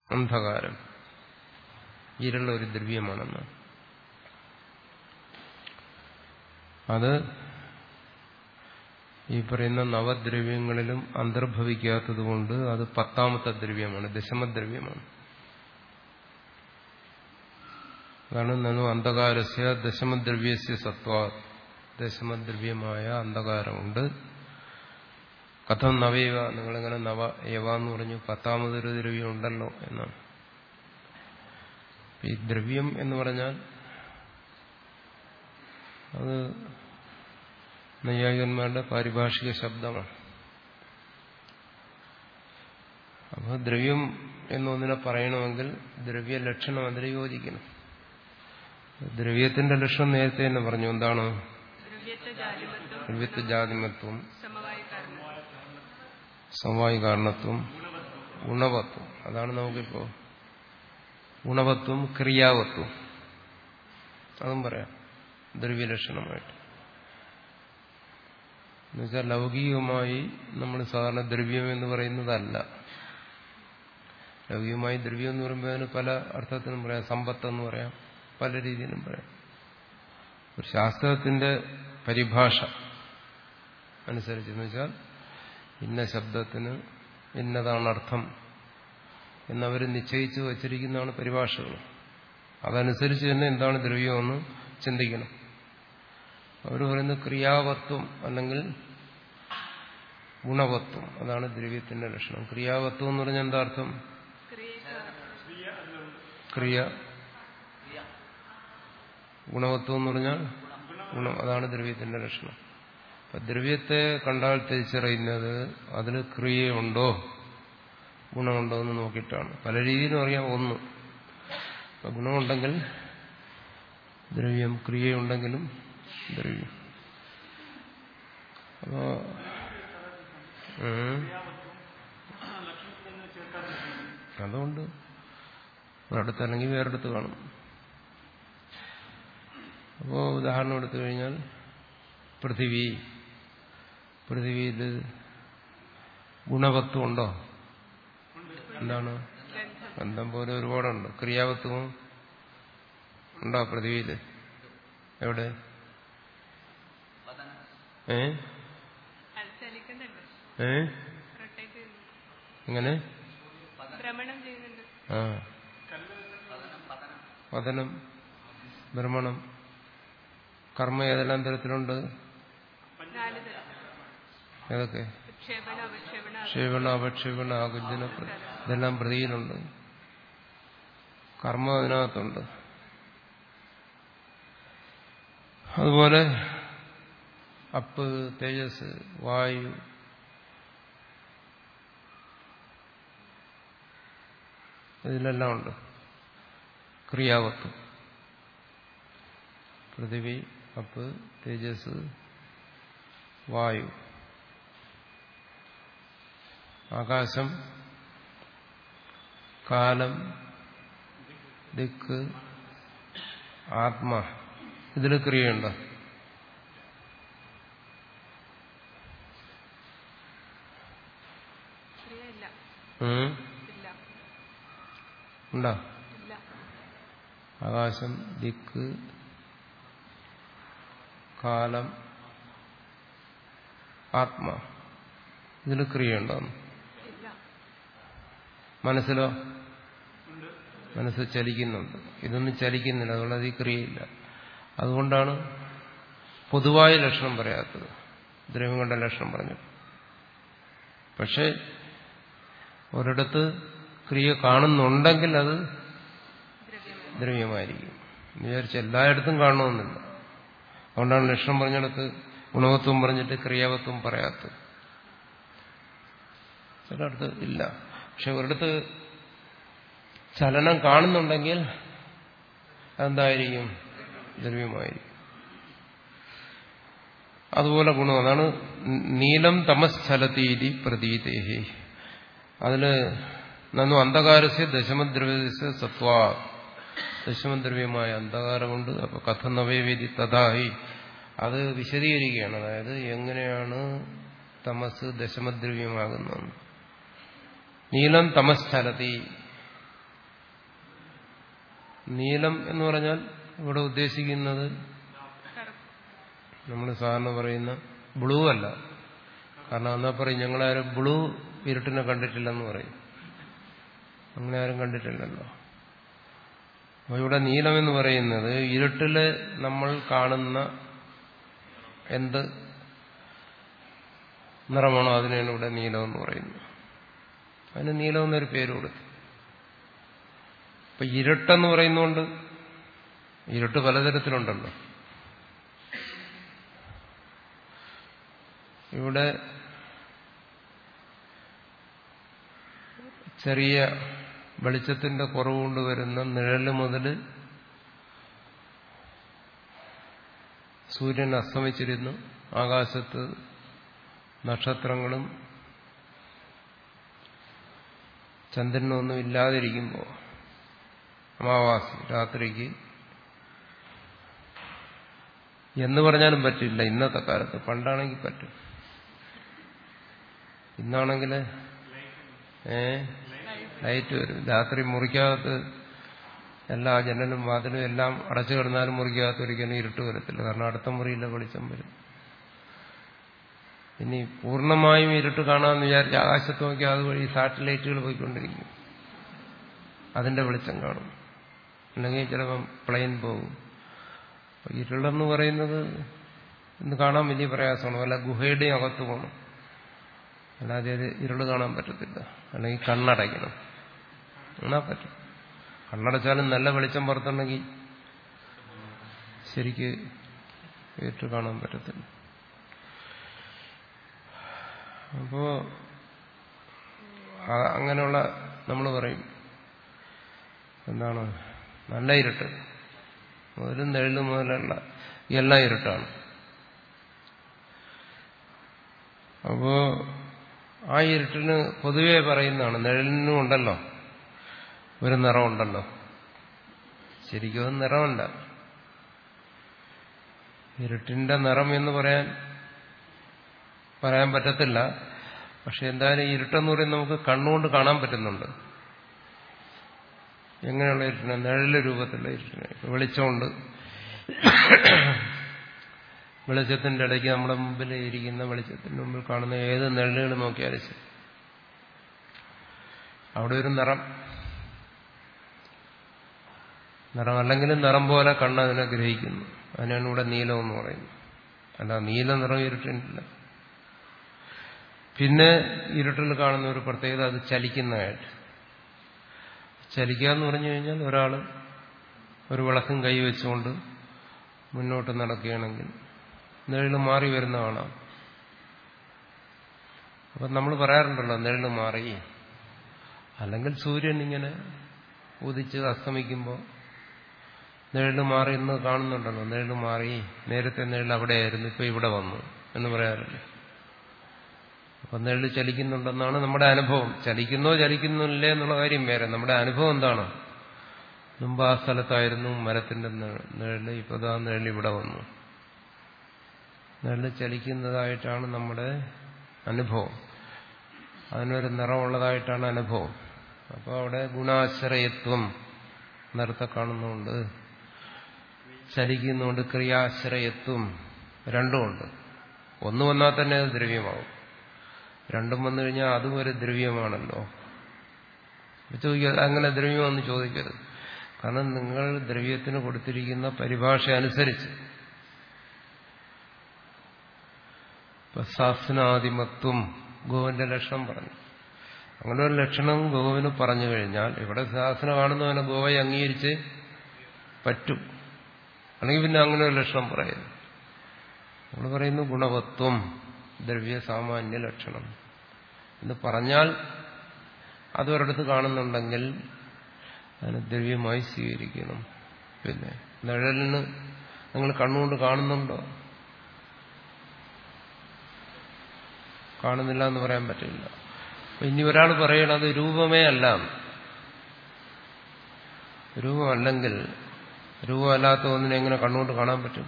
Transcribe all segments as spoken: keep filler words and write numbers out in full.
അന്ധകാരം ഇരുള്ള ഒരു ദ്രവ്യമാണെന്ന്. അത് ഈ പറയുന്ന നവദ്രവ്യങ്ങളിലും അന്തർഭവിക്കാത്തതുകൊണ്ട് അത് പത്താമത്തെ ദ്രവ്യമാണ്, ദശമദ്രവ്യമാണ്. അതാണ് നനു അന്ധകാരസ്യ ദശമദ്രവ്യസ്യ സത്വാ, ദശമദ്രവ്യമായ അന്ധകാരമുണ്ട്. കഥം നവയവ, നിങ്ങളിങ്ങനെ നവ യവ എന്ന് പറഞ്ഞു, പത്താമതൊരു ദ്രവ്യം ഉണ്ടല്ലോ എന്നാണ്. ഈ ദ്രവ്യം എന്ന് പറഞ്ഞാൽ അത് നൈയായികന്മാരുടെ പാരിഭാഷിക ശബ്ദമാണ്. അപ്പോൾ ദ്രവ്യം എന്നൊന്നിനെ പറയണമെങ്കിൽ ദ്രവ്യ ലക്ഷണം അതിൽ യോജിക്കണം. ദ്രവ്യത്തിന്റെ ലക്ഷണം നേരത്തെ തന്നെ പറഞ്ഞു. എന്താണ്? ദ്രവ്യത്വ ജാതിമത്വം, സമവായി കാരണത്വം, ഗുണവത്വം. അതാണ് നമുക്കിപ്പോ ഗുണവത്വം, ക്രിയാവത്വം, അതും പറയാം ദ്രവ്യലക്ഷണമായിട്ട്. എന്നുവെച്ചാൽ ലൗകികമായി നമ്മൾ സാധാരണ ദ്രവ്യം എന്ന് പറയുന്നതല്ല. ലൗകികമായി ദ്രവ്യം എന്ന് പറയുമ്പോൾ അതിന് പല അർത്ഥത്തിനും പറയാം. സമ്പത്തെന്ന് പറയാം, പല രീതിയിലും പറയാം. ഒരു ശാസ്ത്രത്തിന്റെ പരിഭാഷ അനുസരിച്ചെന്ന് വെച്ചാൽ ഇന്ന ശബ്ദത്തിന് ഇന്നതാണ് അർത്ഥം എന്നവർ നിശ്ചയിച്ചു വച്ചിരിക്കുന്നതാണ് പരിഭാഷകൾ. അതനുസരിച്ച് തന്നെ എന്താണ് ദ്രവ്യമെന്ന് ചിന്തിക്കണം. അവർ പറയുന്നത് ക്രിയാവത്വം അല്ലെങ്കിൽ ഗുണവത്വം, അതാണ് ദ്രവ്യത്തിന്റെ ലക്ഷണം. ക്രിയാവത്വം എന്ന് പറഞ്ഞാൽ എന്താ അർത്ഥം? ക്രിയ. ഗുണവത്വം എന്ന് പറഞ്ഞാൽ ഗുണം, അതാണ് ദ്രവ്യത്തിന്റെ ലക്ഷണം. അപ്പൊ ദ്രവ്യത്തെ കണ്ടാൽ തിരിച്ചറിയുന്നത് അതിൽ ക്രിയയുണ്ടോ ഗുണമുണ്ടോ എന്ന് നോക്കിയിട്ടാണ്. പല രീതിയിലും അറിയാം. ഒന്ന്, അപ്പൊ ഗുണമുണ്ടെങ്കിൽ ദ്രവ്യം, ക്രിയയുണ്ടെങ്കിലും ദ്രവ്യം. അപ്പോ അതുകൊണ്ട് ഒരിടത്ത് അല്ലെങ്കിൽ വേറെടുത്ത് കാണും. അപ്പോ ഉദാഹരണം എടുത്തു കഴിഞ്ഞാൽ പൃഥിവി, പൃഥിവിയിൽ ഗുണവത്വം ഉണ്ടോ? എന്താണ്? ബന്ധം പോലെ ഒരുപാടുണ്ട്. ക്രിയാവത്വവും ഉണ്ടോ പൃഥിവിയിൽ? എവിടെ? ഏ ഏ എങ്ങനെ? ആ പതനം, ഭ്രമണം, കർമ്മ ഏതെല്ലാം തരത്തിലുണ്ട്? ഏതൊക്കെ? ക്ഷേപണ, അപക്ഷേപണ, ആകുഞ്ചന, ഇതെല്ലാം പ്രതിയിലുണ്ട്. കർമ്മം അതിനകത്തുണ്ട്. അതുപോലെ അപ്പ്, തേജസ്, വായു, ഇതിലെല്ലാം ഉണ്ട് ക്രിയാവത്വം. പൃഥിവി, അപ്പ്, തേജസ്, വായു, ആകാശം, കാലം, ദിക്ക്, ആത്മാ, ഇതിൽ ക്രിയയുണ്ടോ? ഉണ്ടോ? ആകാശം, ദിക്ക്, കാലം, ആത്മാ, ഇതിൽ ക്രിയയുണ്ടോ? മനസ്സിലോ? മനസ്സ് ചലിക്കുന്നുണ്ട്. ഇതൊന്നും ചലിക്കുന്നില്ല, അതുകൊണ്ട് ഈ ക്രിയയില്ല. അതുകൊണ്ടാണ് പൊതുവായ ലക്ഷണം പറയാത്തത്, ദ്രവ്യങ്ങളുടെ ലക്ഷണം പറഞ്ഞു. പക്ഷെ ഒരിടത്ത് ക്രിയ കാണുന്നുണ്ടെങ്കിൽ അത് ദ്രവ്യമായിരിക്കും. വിചാരിച്ച് എല്ലായിടത്തും കാണണമെന്നില്ല. അതുകൊണ്ടാണ് ലക്ഷണം പറഞ്ഞിടത്ത് ഗുണവത്വം പറഞ്ഞിട്ട് ക്രിയാവത്വം പറയാത്തത്. ചിലയിടത്ത് ഇല്ല. പക്ഷെ ഒരിടത്ത് ചലനം കാണുന്നുണ്ടെങ്കിൽ അതെന്തായിരിക്കും? ദ്രവ്യമായിരിക്കും. അതുപോലെ ഗുണം, അതാണ് നീലം തമസ്ചലതീതി പ്രതീതേഹി. അതില് നന്നു അന്ധകാരസ്യ ദശമദ്രവ്യസ്യ സത്വാ, ദശമദ്രവ്യമായ അന്ധകാരമുണ്ട്. അപ്പൊ കഥ നവേവേദി തഥാഹി, അത് വിശദീകരിക്കുകയാണ്. അതായത് എങ്ങനെയാണ് തമസ് ദശമദ്രവ്യമാകുന്നത്. നീലം തമസ്ചലതി, നീലം എന്ന് പറഞ്ഞാൽ ഇവിടെ ഉദ്ദേശിക്കുന്നത് നമ്മൾ സാധാരണ പറയുന്ന ബ്ലൂ അല്ല. കാരണം എന്നാ പറയും, ഞങ്ങളാരും ബ്ലൂ ഇരുട്ടിനെ കണ്ടിട്ടില്ലെന്ന് പറയും. അങ്ങനെ ആരും കണ്ടിട്ടില്ലല്ലോ. അപ്പോൾ ഇവിടെ നീലം എന്ന് പറയുന്നത് ഇരുട്ടില് നമ്മൾ കാണുന്ന എന്ത് നിറമാണോ അതിനാണ് ഇവിടെ നീലം എന്ന് പറയുന്നത്. അതിന് നീലം എന്നൊരു പേര് കൊടുത്തു. അപ്പൊ ഇരുട്ടെന്ന് പറയുന്നതുകൊണ്ട് ഇരുട്ട് പലതരത്തിലുണ്ടല്ലോ. ഇവിടെ ചെറിയ വെളിച്ചത്തിന്റെ കുറവുകൊണ്ട് വരുന്ന നിഴല് മുതൽ സൂര്യൻ അസ്തമിച്ചിരുന്നു, ആകാശത്ത് നക്ഷത്രങ്ങളും ചന്ദ്രനൊന്നും ഇല്ലാതിരിക്കുമ്പോൾ അമാവാസി രാത്രിക്ക് എന്ന് പറഞ്ഞാലും പറ്റില്ല ഇന്നത്തെ കാലത്ത്. പണ്ടാണെങ്കിൽ പറ്റും. ഇന്നാണെങ്കിൽ ഏ ലൈറ്റ് വരും. രാത്രി മുറിക്കകത്ത് എല്ലാ ജനലും വാതിലും എല്ലാം അടച്ചു കിടന്നാലും മുറിക്കകത്ത് ഒരിക്കലും ഇരുട്ട് വരത്തില്ല. കാരണം അടുത്ത മുറിയിലെ വെളിച്ചം വരും. ഇനി പൂർണ്ണമായും ഇരുട്ട് കാണാമെന്ന് വിചാരിച്ച് ആകാശത്ത് നോക്കി അതുവഴി സാറ്റലൈറ്റുകൾ പോയിക്കൊണ്ടിരിക്കും, അതിന്റെ വെളിച്ചം കാണും. അല്ലെങ്കിൽ ചിലപ്പം പ്ലെയിൻ പോകും. ഇരുളെന്ന് പറയുന്നത് ഇന്ന് കാണാൻ വലിയ പ്രയാസമാണ്. വല്ല ഗുഹയുടെയും അകത്ത് പോകണം, അല്ലാതെ അത് ഇരുള് കാണാൻ പറ്റത്തില്ല. അല്ലെങ്കിൽ കണ്ണടയ്ക്കണം, എന്നാ പറ്റും. കണ്ണടച്ചാലും നല്ല വെളിച്ചം പുറത്തുണ്ടെങ്കിൽ ശരിക്ക് ഇരുട്ട് കാണാൻ പറ്റത്തില്ല. അപ്പോ അങ്ങനെയുള്ള നമ്മൾ പറയും എന്താണ് നല്ല ഇരുട്ട്, മുതലും നെഴലും മുതലുള്ള എല്ലാം ഇരുട്ടാണ്. അപ്പോ ആ ഇരുട്ടിന് പൊതുവെ പറയുന്നതാണ്, നിഴലിനും ഉണ്ടല്ലോ ഒരു നിറമുണ്ടല്ലോ. ശരിക്കും അത് നിറമല്ല. ഇരുട്ടിന്റെ നിറം എന്ന് പറയാൻ പറയാൻ പറ്റത്തില്ല. പക്ഷെ എന്തായാലും ഇരുട്ടെന്ന് പറയുന്നത് നമുക്ക് കണ്ണുകൊണ്ട് കാണാൻ പറ്റുന്നുണ്ട്. എങ്ങനെയുള്ള ഇരുട്ടിനെ? നിഴല് രൂപത്തിലുള്ള ഇരുട്ടിനെ. വെളിച്ചമുണ്ട്, വെളിച്ചത്തിന്റെ ഇടയ്ക്ക് നമ്മുടെ മുമ്പിൽ ഇരിക്കുന്ന വെളിച്ചത്തിന്റെ മുമ്പിൽ കാണുന്ന ഏത് നിഴലുകൾ നോക്കിയാലും ശരി, അവിടെ ഒരു നിറം നിറം അല്ലെങ്കിലും നിറം പോലെ കണ്ണ് അതിനെ ഗ്രഹിക്കുന്നു. അതിനാണ് ഇവിടെ നീലം എന്ന് പറയുന്നത്. അല്ല, നീല നിറം ഇരുട്ടിനില്ല. പിന്നെ ഇരുട്ടിൽ കാണുന്ന ഒരു പ്രത്യേകത, അത് ചലിക്കുന്നതായിട്ട്. ചലിക്കുക എന്ന് പറഞ്ഞു കഴിഞ്ഞാൽ ഒരാൾ ഒരു വിളക്കും കൈവച്ചുകൊണ്ട് മുന്നോട്ട് നടക്കുകയാണെങ്കിൽ നിഴല് മാറി വരുന്ന കാണാം. അപ്പം നമ്മൾ പറയാറുണ്ടല്ലോ നിഴല് മാറി. അല്ലെങ്കിൽ സൂര്യൻ ഇങ്ങനെ ഉദിച്ച് അസ്തമിക്കുമ്പോൾ നിഴല് മാറി എന്ന് കാണുന്നുണ്ടല്ലോ. നിഴല് മാറി, നേരത്തെ നിഴൽ അവിടെയായിരുന്നു, ഇപ്പൊ ഇവിടെ വന്നു എന്ന് പറയാറില്ലേ. അപ്പൊ നിഴല് ചലിക്കുന്നുണ്ടെന്നാണ് നമ്മുടെ അനുഭവം. ചലിക്കുന്നോ ചലിക്കുന്നില്ലേ എന്നുള്ള കാര്യം വേറെ. നമ്മുടെ അനുഭവം എന്താണ്? മുമ്പ് ആ സ്ഥലത്തായിരുന്നു മരത്തിന്റെ നിഴല്, ഇപ്പൊ ആ നിഴൽ ഇവിടെ വന്നു. നിഴല് ചലിക്കുന്നതായിട്ടാണ് നമ്മുടെ അനുഭവം. അതിനൊരു നിറമുള്ളതായിട്ടാണ് അനുഭവം. അപ്പോൾ അവിടെ ഗുണാശ്രയത്വം നേരത്തെ കാണുന്നുണ്ട്, ചലിക്കുന്നുണ്ട്, ക്രിയാശ്രയത്വം രണ്ടുമുണ്ട്. ഒന്ന് വന്നാൽ തന്നെ അത് ദ്രവ്യമാവും. രണ്ടും വന്നു കഴിഞ്ഞാൽ അതും ഒരു ദ്രവ്യമാണല്ലോ. ചോദിക്കരുത് അങ്ങനെ ദ്രവ്യമെന്ന് ചോദിക്കരുത്. കാരണം നിങ്ങൾ ദ്രവ്യത്തിന് കൊടുത്തിരിക്കുന്ന പരിഭാഷ അനുസരിച്ച് ഇപ്പൊ സാസ്നാദിമത്വം ഗോവിന്റെ ലക്ഷണം പറഞ്ഞു. അങ്ങനെ ഒരു ലക്ഷണം ഗോവിന് പറഞ്ഞു കഴിഞ്ഞാൽ ഇവിടെ സാസന കാണുന്നവനെ ഗോവയെ അംഗീകരിച്ച് പറ്റും. അല്ലെങ്കിൽ പിന്നെ അങ്ങനെ ഒരു ലക്ഷണം പറയുന്നു. നമ്മൾ പറയുന്നു ഗുണവത്വം, ദ്രവ്യ സാമാന്യ ലക്ഷണം എന്ന് പറഞ്ഞാൽ അതൊരിടത്ത് കാണുന്നുണ്ടെങ്കിൽ അതിന് ദ്രവ്യമായി സ്വീകരിക്കണം. പിന്നെ നിഴലിന് നിങ്ങൾ കണ്ണുകൊണ്ട് കാണുന്നുണ്ടോ? കാണുന്നില്ല എന്ന് പറയാൻ പറ്റില്ല. അപ്പൊ ഇനി ഒരാൾ പറയണത് രൂപമേ അല്ല. രൂപമല്ലെങ്കിൽ രൂപമല്ലാത്ത ഒന്നിനെ എങ്ങനെ കണ്ണുകൊണ്ട് കാണാൻ പറ്റും?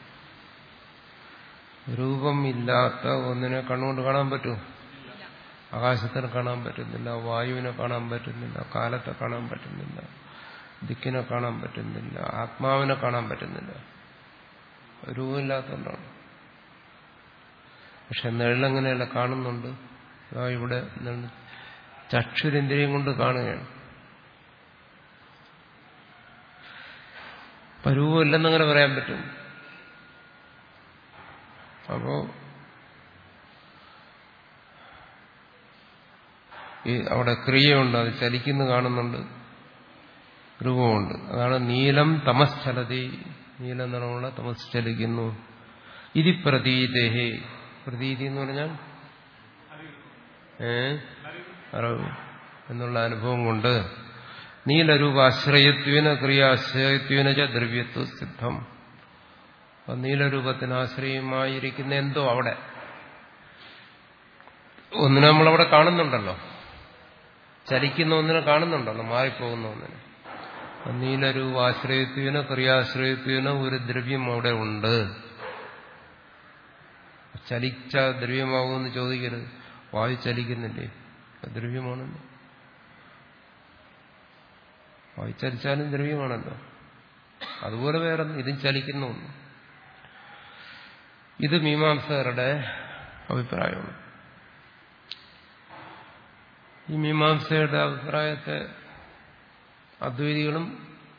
രൂപം ഇല്ലാത്ത ഒന്നിനെ കണ്ണുകൊണ്ട് കാണാൻ പറ്റുമോ? ആകാശത്തിന് കാണാൻ പറ്റുന്നില്ല, വായുവിനെ കാണാൻ പറ്റുന്നില്ല, കാലത്തെ കാണാൻ പറ്റുന്നില്ല, ദിക്കിനെ കാണാൻ പറ്റുന്നില്ല, ആത്മാവിനെ കാണാൻ പറ്റുന്നില്ല, രൂപമില്ലാത്തതുകൊണ്ടാണ്. പക്ഷെ നിഴലങ്ങനെയല്ല, കാണുന്നുണ്ട്. ഇവിടെ ചക്ഷുരേന്ദ്രിയം കൊണ്ട് കാണുകയാണ്. അപ്പൊ രൂപമില്ലെന്നങ്ങനെ പറയാൻ പറ്റും. അപ്പോ ഈ അവിടെ ക്രിയയുണ്ട്, അത് ചലിക്കുന്നു കാണുന്നുണ്ട്, രൂപമുണ്ട്. അതാണ് നീലം തമശ്ചലതി, നീല നിറമുള്ള തമസ് ചലിക്കുന്നു. ഇതി പ്രതീതേഹി, പ്രതീതി എന്ന് പറഞ്ഞാൽ ഏ അറിവ് എന്നുള്ള അനുഭവം കൊണ്ട് നീലരൂപാശ്രയത്വേന ക്രിയാശ്രയത്വേന ച ദ്രവ്യത്വ സിദ്ധം. അപ്പൊ നീലരൂപത്തിന് ആശ്രയമായിരിക്കുന്ന എന്തോ അവിടെ ഒന്നിനെ നമ്മളവിടെ കാണുന്നുണ്ടല്ലോ, ചലിക്കുന്ന ഒന്നിനെ കാണുന്നുണ്ടല്ലോ, മാറിപ്പോകുന്ന ഒന്നിനെ. നീലരൂപാശ്രയത്വേന ക്രിയാശ്രയത്വേന ഒരു ദ്രവ്യം അവിടെ ഉണ്ട്. ചലിച്ച ദ്രവ്യമാകുമെന്ന് ചോദിക്കരുത്. വായു ചലിക്കുന്നില്ലേ, ദ്രവ്യമാണല്ലോ. വായു ചലിച്ചാലും ദ്രവ്യമാണല്ലോ. അതുപോലെ വേറെ ഇതും ചലിക്കുന്ന ഒന്ന്. ഇത് മീമാംസകരുടെ അഭിപ്രായമാണ്. ഈ മീമാംസയുടെ അഭിപ്രായത്തെ അദ്വൈതികളും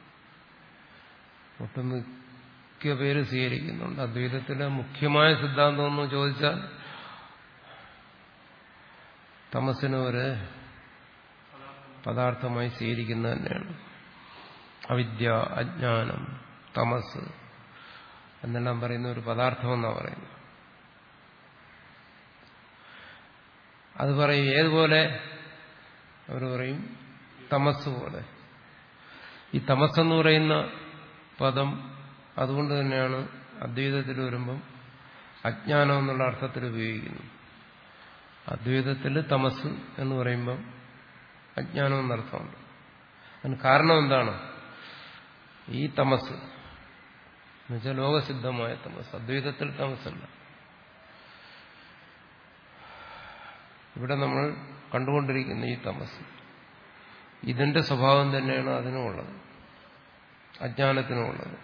ഒട്ടുമിക്ക പേര് സ്വീകരിക്കുന്നുണ്ട്. അദ്വൈതത്തിലെ മുഖ്യമായ സിദ്ധാന്തം എന്ന് ചോദിച്ചാൽ തമസിന് ഒരു പദാർത്ഥമായി സ്വീകരിക്കുന്നത് തന്നെയാണ്. അവിദ്യ, അജ്ഞാനം, തമസ് എന്നെല്ലാം പറയുന്ന ഒരു പദാർത്ഥമെന്നാണ് പറയുന്നത്. അത് പറയും ഏതുപോലെ? അവർ പറയും തമസ് പോലെ. ഈ തമസ്സെന്ന് പറയുന്ന പദം അതുകൊണ്ട് തന്നെയാണ് അദ്വൈതത്തിൽ വരുമ്പം അജ്ഞാനം എന്നുള്ള അർത്ഥത്തിൽ ഉപയോഗിക്കുന്നത്. അദ്വൈതത്തിൽ തമസ് എന്ന് പറയുമ്പം അജ്ഞാനം എന്നർത്ഥമുണ്ട്. അതിന് കാരണം എന്താണ്? ഈ തമസ് എന്നുവെച്ചാൽ ലോകസിദ്ധമായ തമസ്. അദ്വൈതത്തിൽ തമസ്സല്ല. ഇവിടെ നമ്മൾ കണ്ടുകൊണ്ടിരിക്കുന്ന ഈ തമസ്, ഇതിന്റെ സ്വഭാവം തന്നെയാണ് അതിനുമുള്ളത്, അജ്ഞാനത്തിനുമുള്ളത്.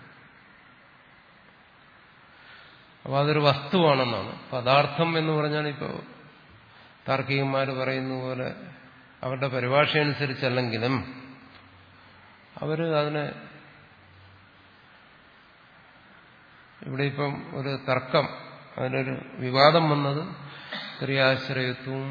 അപ്പൊ അതൊരു വസ്തുവാണെന്നാണ്. പദാർത്ഥം എന്ന് പറഞ്ഞാൽ ഇപ്പോൾ താർക്കികന്മാർ പറയുന്ന പോലെ അവരുടെ പരിഭാഷ അനുസരിച്ചല്ലെങ്കിലും അവർ അതിനെ, ഇവിടെ ഇപ്പം ഒരു തർക്കം, അതിനൊരു വിവാദം വന്നത് ക്രിയാശ്രയത്വവും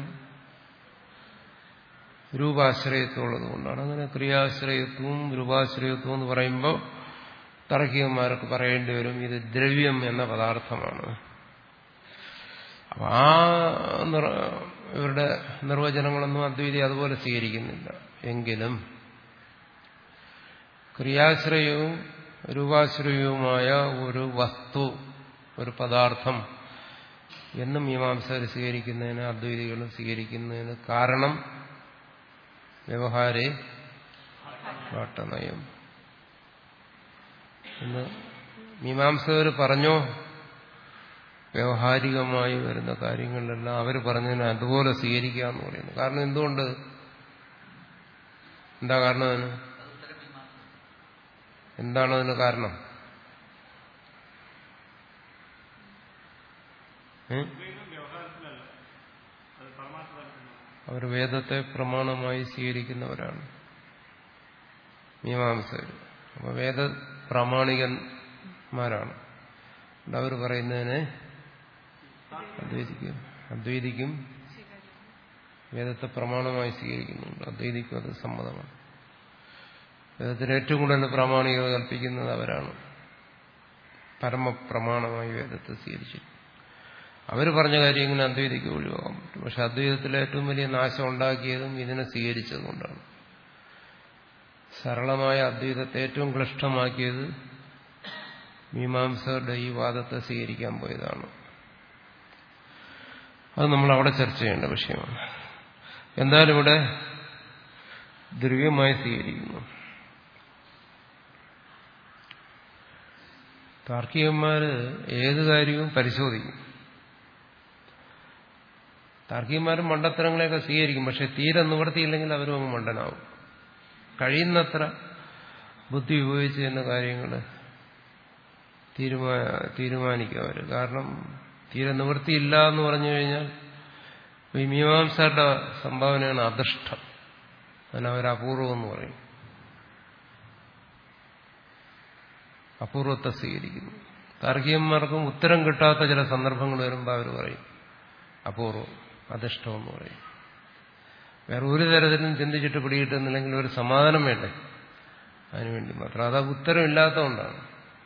രൂപാശ്രയത്വം ഉള്ളത് കൊണ്ടാണ്. അങ്ങനെ ക്രിയാശ്രയത്വവും രൂപാശ്രയത്വം എന്ന് പറയുമ്പോൾ താർക്കികന്മാർക്ക് പറയേണ്ടി വരും ഇത് ദ്രവ്യം എന്ന പദാർത്ഥമാണ്. അപ്പൊ ആ ഇവരുടെ നിർവചനങ്ങളൊന്നും അദ്വൈതി അതുപോലെ സ്വീകരിക്കുന്നില്ല. എങ്കിലും ക്രിയാശ്രയവും രൂപാശ്രയവുമായ ഒരു വസ്തു, ഒരു പദാർത്ഥം എന്നും മീമാംസകർ സ്വീകരിക്കുന്നതിന് അദ്വൈതികളും സ്വീകരിക്കുന്നതിന് കാരണം വ്യവഹാരേ വാട്ടനയം എന്ന് മീമാംസകർ പറഞ്ഞോ. വ്യവഹാരികമായി വരുന്ന കാര്യങ്ങളിലെല്ലാം അവർ പറഞ്ഞതിന് അതുപോലെ സ്വീകരിക്കുക എന്ന് പറയുന്നു. കാരണം എന്തുകൊണ്ട്? എന്താ കാരണം അതിന്? എന്താണ് അതിന് കാരണം? അവർ വേദത്തെ പ്രമാണമായി സ്വീകരിക്കുന്നവരാണ് മീമാംസകർ. അപ്പൊ വേദ പ്രാമാണികന്മാരാണ്. അവർ പറയുന്നതിനെ അദ്വൈതിക്കും അദ്വൈതിക്കും വേദത്തെ പ്രമാണമായി സ്വീകരിക്കുന്നുണ്ട്. അദ്വൈതിക്കും അത് സമ്മതമാണ്. വേദത്തിന് ഏറ്റവും കൂടുതൽ പ്രാമാണികത കൽപ്പിക്കുന്നത് അവരാണ്. പരമപ്രമാണമായി വേദത്തെ സ്വീകരിച്ചിട്ട് അവർ പറഞ്ഞ കാര്യം ഇങ്ങനെ അദ്വൈതിക്ക് ഒഴിവാക്കാൻ പറ്റും. പക്ഷെ അദ്വൈതത്തിലെ ഏറ്റവും വലിയ നാശം ഉണ്ടാക്കിയതും ഇതിനെ സ്വീകരിച്ചതുകൊണ്ടാണ്. സരളമായ അദ്വൈതത്തെ ഏറ്റവും ക്ലിഷ്ടമാക്കിയത് മീമാംസകരുടെ ഈ വാദത്തെ സ്വീകരിക്കാൻ പോയതാണ്. അത് നമ്മൾ അവിടെ ചർച്ച ചെയ്യേണ്ട വിഷയമാണ്. എന്തായാലും ഇവിടെ ദ്രവ്യമായി സ്വീകരിക്കുന്നു. താർക്കികന്മാര് ഏത് കാര്യവും പരിശോധിക്കും. താർക്കികന്മാരും മണ്ടത്തരങ്ങളെയൊക്കെ സ്വീകരിക്കും. പക്ഷെ തീരെ നിവൃത്തിയില്ലെങ്കിൽ അവരും അങ്ങ് മണ്ടനാവും. കഴിയുന്നത്ര ബുദ്ധി ഉപയോഗിച്ച് തന്നെ കാര്യങ്ങൾ തീരുമാ തീരുമാനിക്കും അവർ. കാരണം തീരെ നിവൃത്തിയില്ല എന്ന് പറഞ്ഞു കഴിഞ്ഞാൽ ഈ മീമാംസയുടെ സംഭാവനയാണ് അദൃഷ്ടം. അതിനവർ അപൂർവം എന്ന് പറയും. അപൂർവത്തെ സ്വീകരിക്കുന്നു. താർക്കികന്മാർക്കും ഉത്തരം കിട്ടാത്ത ചില സന്ദർഭങ്ങൾ വരുമ്പോൾ അവർ പറയും അപൂർവം, അദൃഷ്ടം എന്ന് പറയും. വേറെ ഒരു തരത്തിലും ചിന്തിച്ചിട്ട് പിടികിട്ടുന്നില്ലെങ്കിൽ ഒരു സമാധാനം വേണ്ടേ, അതിനുവേണ്ടി മാത്രം. അത് ഉത്തരം ഇല്ലാത്തതുകൊണ്ടാണ്.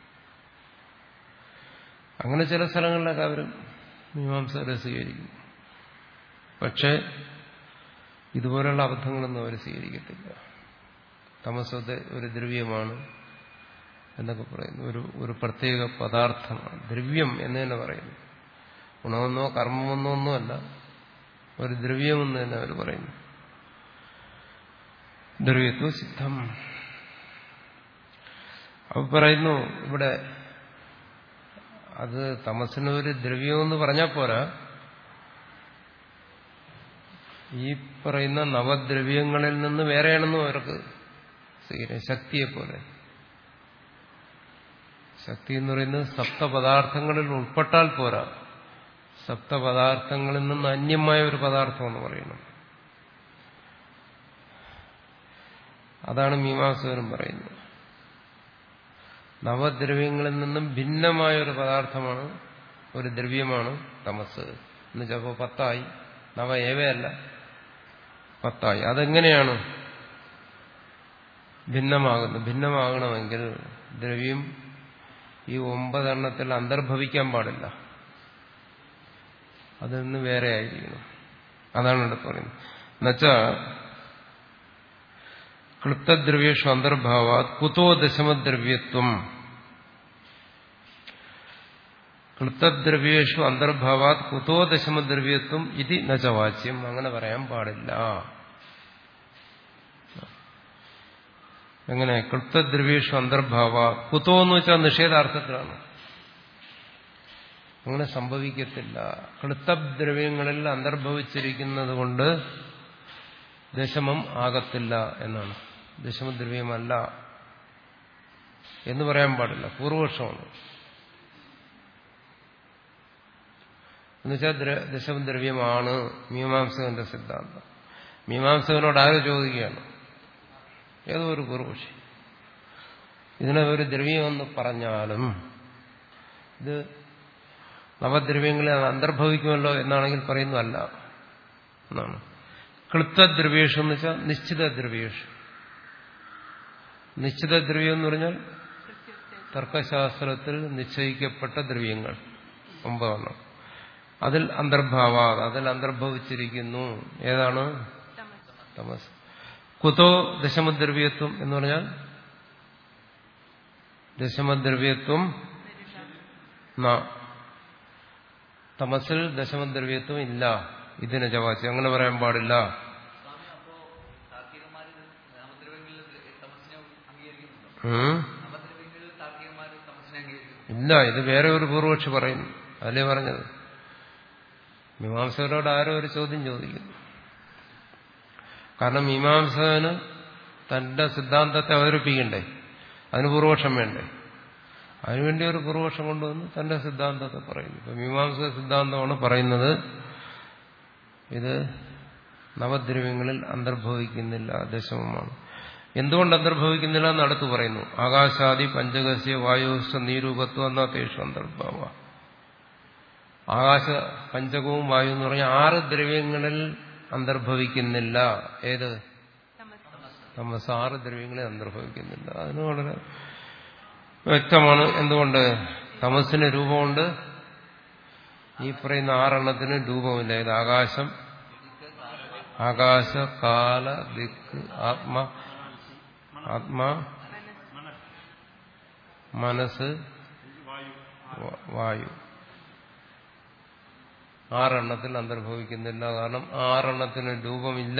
അങ്ങനെ ചില സ്ഥലങ്ങളിലൊക്കെ അവരും മീമാംസകരെ സ്വീകരിക്കും. പക്ഷെ ഇതുപോലെയുള്ള അബദ്ധങ്ങളൊന്നും അവർ സ്വീകരിക്കത്തില്ല. തമസ് ഒരു ദ്രവ്യമാണ് എന്നൊക്കെ പറയുന്നു. ഒരു ഒരു പ്രത്യേക പദാർത്ഥമാണ്, ദ്രവ്യം എന്ന് തന്നെ പറയുന്നു. ഗുണമെന്നോ കർമ്മമെന്നോ ഒന്നുമല്ല, ഒരു ദ്രവ്യമെന്ന് തന്നെ അവർ പറയുന്നു. ദ്രവ്യത്വ സിദ്ധം. അപ്പൊ പറയുന്നു ഇവിടെ അത് തമസിനൊരു ദ്രവ്യമെന്ന് പറഞ്ഞാൽ പോരാ, ഈ പറയുന്ന നവദ്രവ്യങ്ങളിൽ നിന്ന് വേറെയാണെന്നും അവർക്ക് സ്വീകരിക്കും. ശക്തിയെപ്പോലെ. ശക്തി എന്ന് പറയുന്നത് സപ്തപദാർത്ഥങ്ങളിൽ ഉൾപ്പെട്ടാൽ പോരാ, സപ്തപദാർത്ഥങ്ങളിൽ നിന്ന് അന്യമായ ഒരു പദാർത്ഥമെന്ന് പറയുന്നു. അതാണ് മീമാംസകരും പറയുന്നത്. നവദ്രവ്യങ്ങളിൽ നിന്നും ഭിന്നമായ ഒരു പദാർത്ഥമാണ്, ഒരു ദ്രവ്യമാണ് തമസ്. എന്ന് ചിലപ്പോൾ പത്തായി, നവ ഏവയല്ല, പത്തായി. അതെങ്ങനെയാണ് ഭിന്നമാകുന്നത്? ഭിന്നമാകണമെങ്കിൽ ദ്രവ്യം ഈ ഒമ്പതെണ്ണത്തിൽ അന്തർഭവിക്കാൻ പാടില്ല, അതിൽ നിന്ന് വേറെ ആയിരിക്കണം. അതാണ് ഇവിടെ പറയുന്നത്. എന്നുവെച്ചാൽ ക്ലിപ്തദ്രവ്യേഷു അന്തർഭാവാത് കുതോ ദശമദ്രവ്യത്വം, ക്ലിപ്തദ്രവ്യേഷു അന്തർഭാവാത് കുതോ ദശമദ്രവ്യത്വം ഇതി നചവാച്യം. അങ്ങനെ പറയാൻ പാടില്ല. എങ്ങനെ? ക്ലിപ്തദ്രവ്യേഷു അന്തർഭാവാത്. കുതോ എന്ന് വെച്ചാൽ നിഷേധാർത്ഥത്തിലാണ്. അങ്ങനെ സംഭവിക്കത്തില്ല. ക്ലിപ്തദ്രവ്യങ്ങളിൽ അന്തർഭവിച്ചിരിക്കുന്നത് കൊണ്ട് ദശമം ആകത്തില്ല എന്നാണ്. ദശമദ്രവ്യമല്ല എന്ന് പറയാൻ പാടില്ല. പൂർവപക്ഷമാണ്. എന്നുവെച്ചാൽ ദശമദ്രവ്യമാണ് മീമാംസകന്റെ സിദ്ധാന്തം. മീമാംസകനോട് ആരോ ചോദിക്കുകയാണ്, ഏതോ ഒരു പൂർവപക്ഷി, ഇതിനെ ഒരു ദ്രവ്യമെന്ന് പറഞ്ഞാലും ഇത് നവദ്രവ്യങ്ങളെ അന്തർഭവിക്കുമല്ലോ എന്നാണെങ്കിൽ പറയുന്നു അല്ല എന്നാണ്. ക്ലിപ്തദ്രവ്യേഷു എന്ന് വെച്ചാൽ നിശ്ചിത ദ്രവ്യേഷു. നിശ്ചിത ദ്രവ്യം എന്ന് പറഞ്ഞാൽ തർക്കശാസ്ത്രത്തിൽ നിശ്ചയിക്കപ്പെട്ട ദ്രവ്യങ്ങൾ ഒമ്പതെണ്ണം. അതിൽ അന്തർഭാവ, അതിൽ അന്തർഭവിച്ചിരിക്കുന്നു. ഏതാണ്? തമസ്. കുതോ ദശമദ്രവ്യത്വം എന്ന് പറഞ്ഞാൽ ദശമദ്രവ്യത്വം തമസിൽ ദശമദ്രവ്യത്വം ഇല്ല. ഇതിനെ ചവാച്ചി അങ്ങനെ പറയാൻ പാടില്ല. ഇല്ല, ഇത് വേറെ ഒരു പൂർവപക്ഷി പറയുന്നു. അതല്ലേ പറഞ്ഞത്. മീമാംസകരോട് ആരോ ഒരു ചോദ്യം ചോദിക്കുന്നു. കാരണം മീമാംസകന് തന്റെ സിദ്ധാന്തത്തെ അവതരിപ്പിക്കണ്ടേ, അതിന് പൂർവപക്ഷം വേണ്ടേ. അതിനുവേണ്ടി ഒരു പൂർവപക്ഷം കൊണ്ടുവന്ന് തന്റെ സിദ്ധാന്തത്തെ പറയുന്നു. ഇപ്പൊ മീമാംസക സിദ്ധാന്തമാണ് പറയുന്നത് ഇത് നവദ്രവ്യങ്ങളിൽ അന്തർഭവിക്കുന്നില്ല, ദശമമാണ്. എന്തുകൊണ്ട് അന്തർഭവിക്കുന്നില്ല എന്ന് അടുത്ത് പറയുന്നു. ആകാശാദി പഞ്ചകസ്യ വായുശ്ച നീരൂപത്വം എന്നാ തേഷു അന്തർഭാവ. ആകാശ പഞ്ചകവും വായു എന്ന് പറഞ്ഞാൽ ആറ് ദ്രവ്യങ്ങളിൽ അന്തർഭവിക്കുന്നില്ല. ഏത്? തമസ്. ആറ് ദ്രവ്യങ്ങളിൽ അന്തർഭവിക്കുന്നില്ല. അതിന് വളരെ വ്യക്തമാണ്. എന്തുകൊണ്ട്? തമസിന് രൂപമുണ്ട്, ഈ പറയുന്ന ആറെണ്ണത്തിന് രൂപമില്ല. ഇത് ആകാശം, ആകാശ, കാല, ദിക്ക്, ആത്മ, ആത്മാ, മനസ്സ്, വായു. ആറെണ്ണത്തിൽ അന്തർഭവിക്കുന്നില്ല. കാരണം ആറെണ്ണത്തിന് രൂപമില്ല,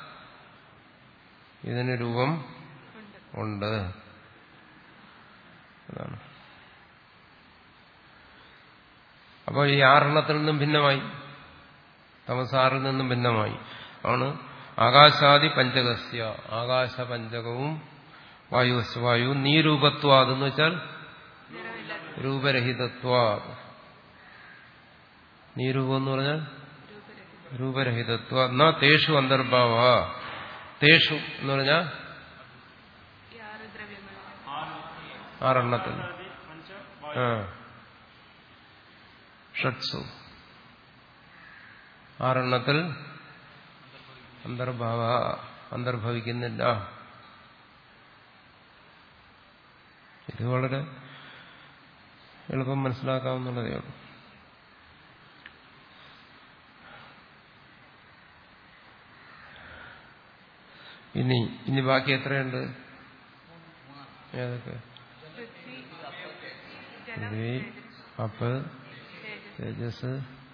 ഇതിന് രൂപം ഉണ്ട്. അതാണ്. അപ്പോൾ ഈ ആറെണ്ണത്തിൽ നിന്നും ഭിന്നമായി, തമസാറിൽ നിന്നും ഭിന്നമായി ആണ് ആകാശാദി പഞ്ചകസ്യ. ആകാശ പഞ്ചകവും വായു വായു നീരൂപത്വാതെന്ന് വെച്ചാൽ രൂപരഹിതത്വാത്. നീരൂപം എന്ന് പറഞ്ഞാൽ രൂപരഹിതത്വ. എന്നാ തേഷു അന്തർഭാവ. തേഷു എന്ന് പറഞ്ഞാൽ ആറെണ്ണത്തിൽ ആ ഷട്സു ആറെണ്ണത്തിൽ അന്തർഭാവ അന്തർഭവിക്കുന്നില്ല. ഇത് വളരെ എളുപ്പം മനസ്സിലാക്കാവുന്നതേ ഉള്ളൂ. ഇനി ഇനി ബാക്കി എത്രയുണ്ട്? ഏതൊക്കെ? പൃഥ്വി, അപ്പ്, തേജസ്,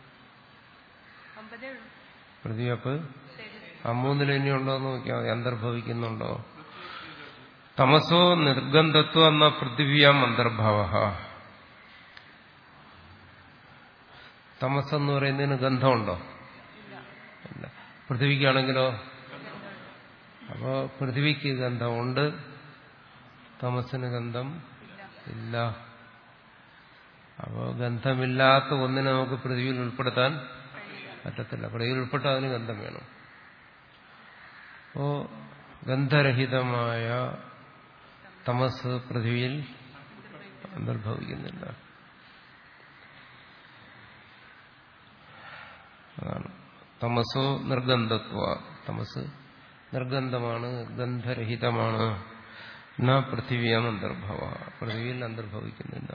പൃഥ്വി, അപ്പ്. ആ മൂന്നിൽ ഇനിയുണ്ടോ എന്ന് നോക്കിയാൽ മതി. അന്തർഭവിക്കുന്നുണ്ടോ? തമസോ നിർഗന്ധത്വം എന്ന പൃഥിവ്യാം അന്തർഭാവ. തമസെന്ന് പറയുന്നതിന് ഗന്ധമുണ്ടോ? ഇല്ല. പൃഥിവിക്കാണെങ്കിലോ? അപ്പോ പൃഥിവിക്ക് ഗന്ധമുണ്ട്, തമസിന് ഗന്ധം ഇല്ല. അപ്പോ ഗന്ധമില്ലാത്ത ഒന്നിനെ നമുക്ക് പൃഥ്വിയിൽ ഉൾപ്പെടുത്താൻ പറ്റത്തില്ല. പൃഥ്വിയിൽ ഉൾപ്പെട്ടാൽ അതിന് ഗന്ധം വേണം. അപ്പോ ഗന്ധരഹിതമായ തമസ് പൃഥ്വിയിൽ അന്തർഭവിക്കുന്നില്ല. അതാണ് തമസോ നിർഗന്ധത്വ. തമസ് നിർഗന്ധമാണ്, ഗന്ധരഹിതമാണ്. ന പൃഥിവ്യാം അന്തർഭവ. പൃഥ്വിയിൽ അന്തർഭവിക്കുന്നില്ല.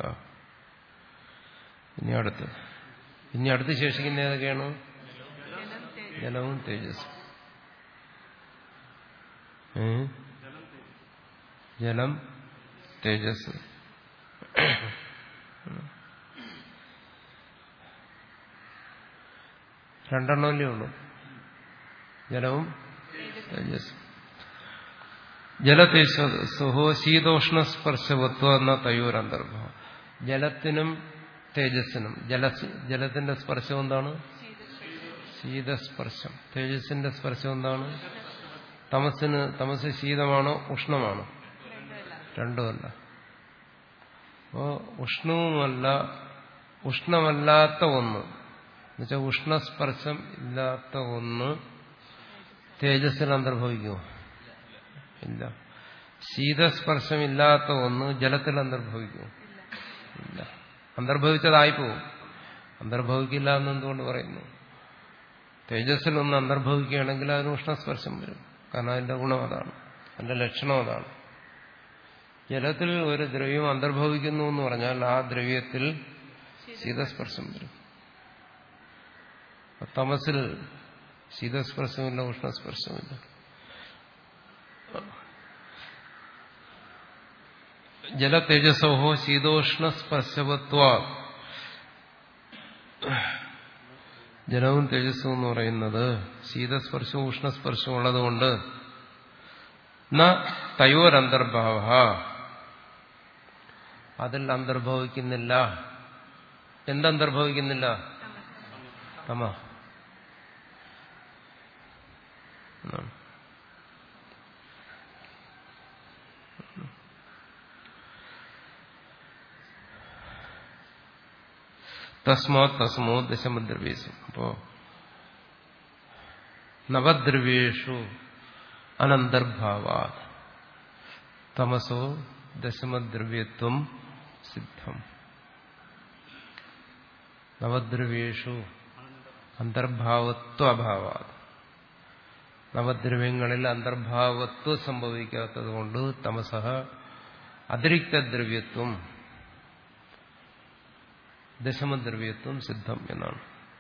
ഇനി അടുത്ത് ഇനി അടുത്ത് ശേഷിക്കുന്ന ഏതൊക്കെയാണ്? ജലവും തേജസ്സും. ജലം, തേജസ്. രണ്ടെണ്ണമല്ലേ ഉള്ളൂ, ജലവും തേജസ്സും. ജലതേജസ്സോ ശീതോഷ്ണസ്പർശവത്വ എന്ന തയോരന്തർഭാവം. ജലത്തിനും തേജസ്സിനും ജല ജലത്തിന്റെ സ്പർശം എന്താണ്? ശീതസ്പർശം. തേജസ്സിന്റെ സ്പർശം എന്താണ്? തമസിന് തമസ് ശീതമാണോ ഉഷ്ണമാണോ? രണ്ടുമല്ല. അപ്പോ ഉഷ്ണവുമല്ല ഉഷ്ണമല്ലാത്ത ഒന്ന് എന്നുവെച്ചാൽ ഉഷ്ണസ്പർശം ഇല്ലാത്ത ഒന്ന് തേജസ്സിൽ അന്തർഭവിക്കുമോ? ഇല്ല. ശീതസ്പർശമില്ലാത്ത ഒന്ന് ജലത്തിൽ അന്തർഭവിക്കുമോ? ഇല്ല. അന്തർഭവിച്ചതായിപ്പോവും. അന്തർഭവിക്കില്ല എന്നെന്തുകൊണ്ട് പറയുന്നു? തേജസ്സിൽ ഒന്ന് അന്തർഭവിക്കുകയാണെങ്കിൽ അതിന് ഉഷ്ണസ്പർശം വരും. കാരണം അതിന്റെ ഗുണം അതാണ്, അതിന്റെ ലക്ഷണം അതാണ്. ജലത്തിൽ ഒരു ദ്രവ്യം അന്തർഭവിക്കുന്നു എന്ന് പറഞ്ഞാൽ ആ ദ്രവ്യത്തിൽ ശീതസ്പർശം വരും. തമസിൽ ശീതസ്പർശമില്ല, ഉഷ്ണസ്പർശമില്ല. ജലതേജസോ ശീതോഷ്ണസ്പർശവത്വ. ജലവും തേജസ്സും എന്ന് പറയുന്നത് ശീതസ്പർശവും ഉഷ്ണസ്പർശവും ഉള്ളതുകൊണ്ട് ന തയോരന്തർഭാവ, അതിൽ അന്തർഭവിക്കുന്നില്ല. എന്തന്തർഭവിക്കുന്നില്ല? തമ. തസ്മാത് തസ്മോ ദശമദ്രവ്യേഷു. അപ്പോ നവദ്രവ്യേഷു അനന്തർഭാവാത് തമസോ ദശമദ്രവ്യത്വം സിദ്ധം. നവദ്രവ്യേഷു അന്തർഭാവത്വ അഭാവാത്. നവദ്രവ്യങ്ങളിൽ അന്തർഭാവത്വം സംഭവിക്കാത്തത് കൊണ്ട് തമസഃ അതിരിക്തദ്രവ്യത്വം ദശമദ്രവ്യത്വം സിദ്ധം എന്നാണ്.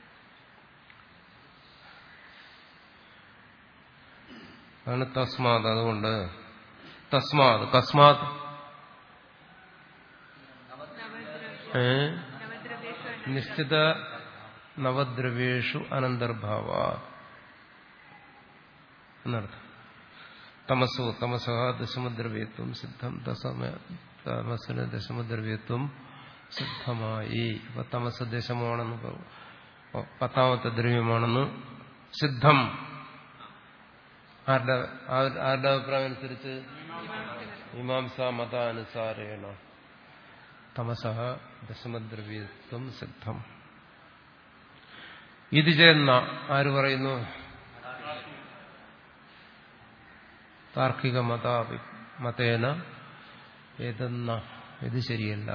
അതാണ് തസ്മാത്. അതുകൊണ്ട് തസ്മാത് കസ്മാത് നിശ്ചിത നവദ്രവ്യേഷു അനന്തർഭാവ എന്നർത്ഥം. തമസോ തമസഃ ദശമദ്രവ്യത്വം സിദ്ധം. തമസിന് ദശമദ്രവ്യത്വം സിദ്ധമായി. ഇപ്പൊ തമസ് ദശമാണെന്ന്, പത്താമത്തെ ദ്രവ്യമാണെന്ന് സിദ്ധം. ആരുടെ ആരുടെ അഭിപ്രായം അനുസരിച്ച്? മീമാംസാ മതാനുസാരേണ തമസഃ ദശമദ്രവ്യത്വം സിദ്ധം. ഇത് ചെയ്യുന്ന ആര് പറയുന്നു? താർക്കിക മത മതേന ഏതെന്ന ഇത് ശരിയല്ല.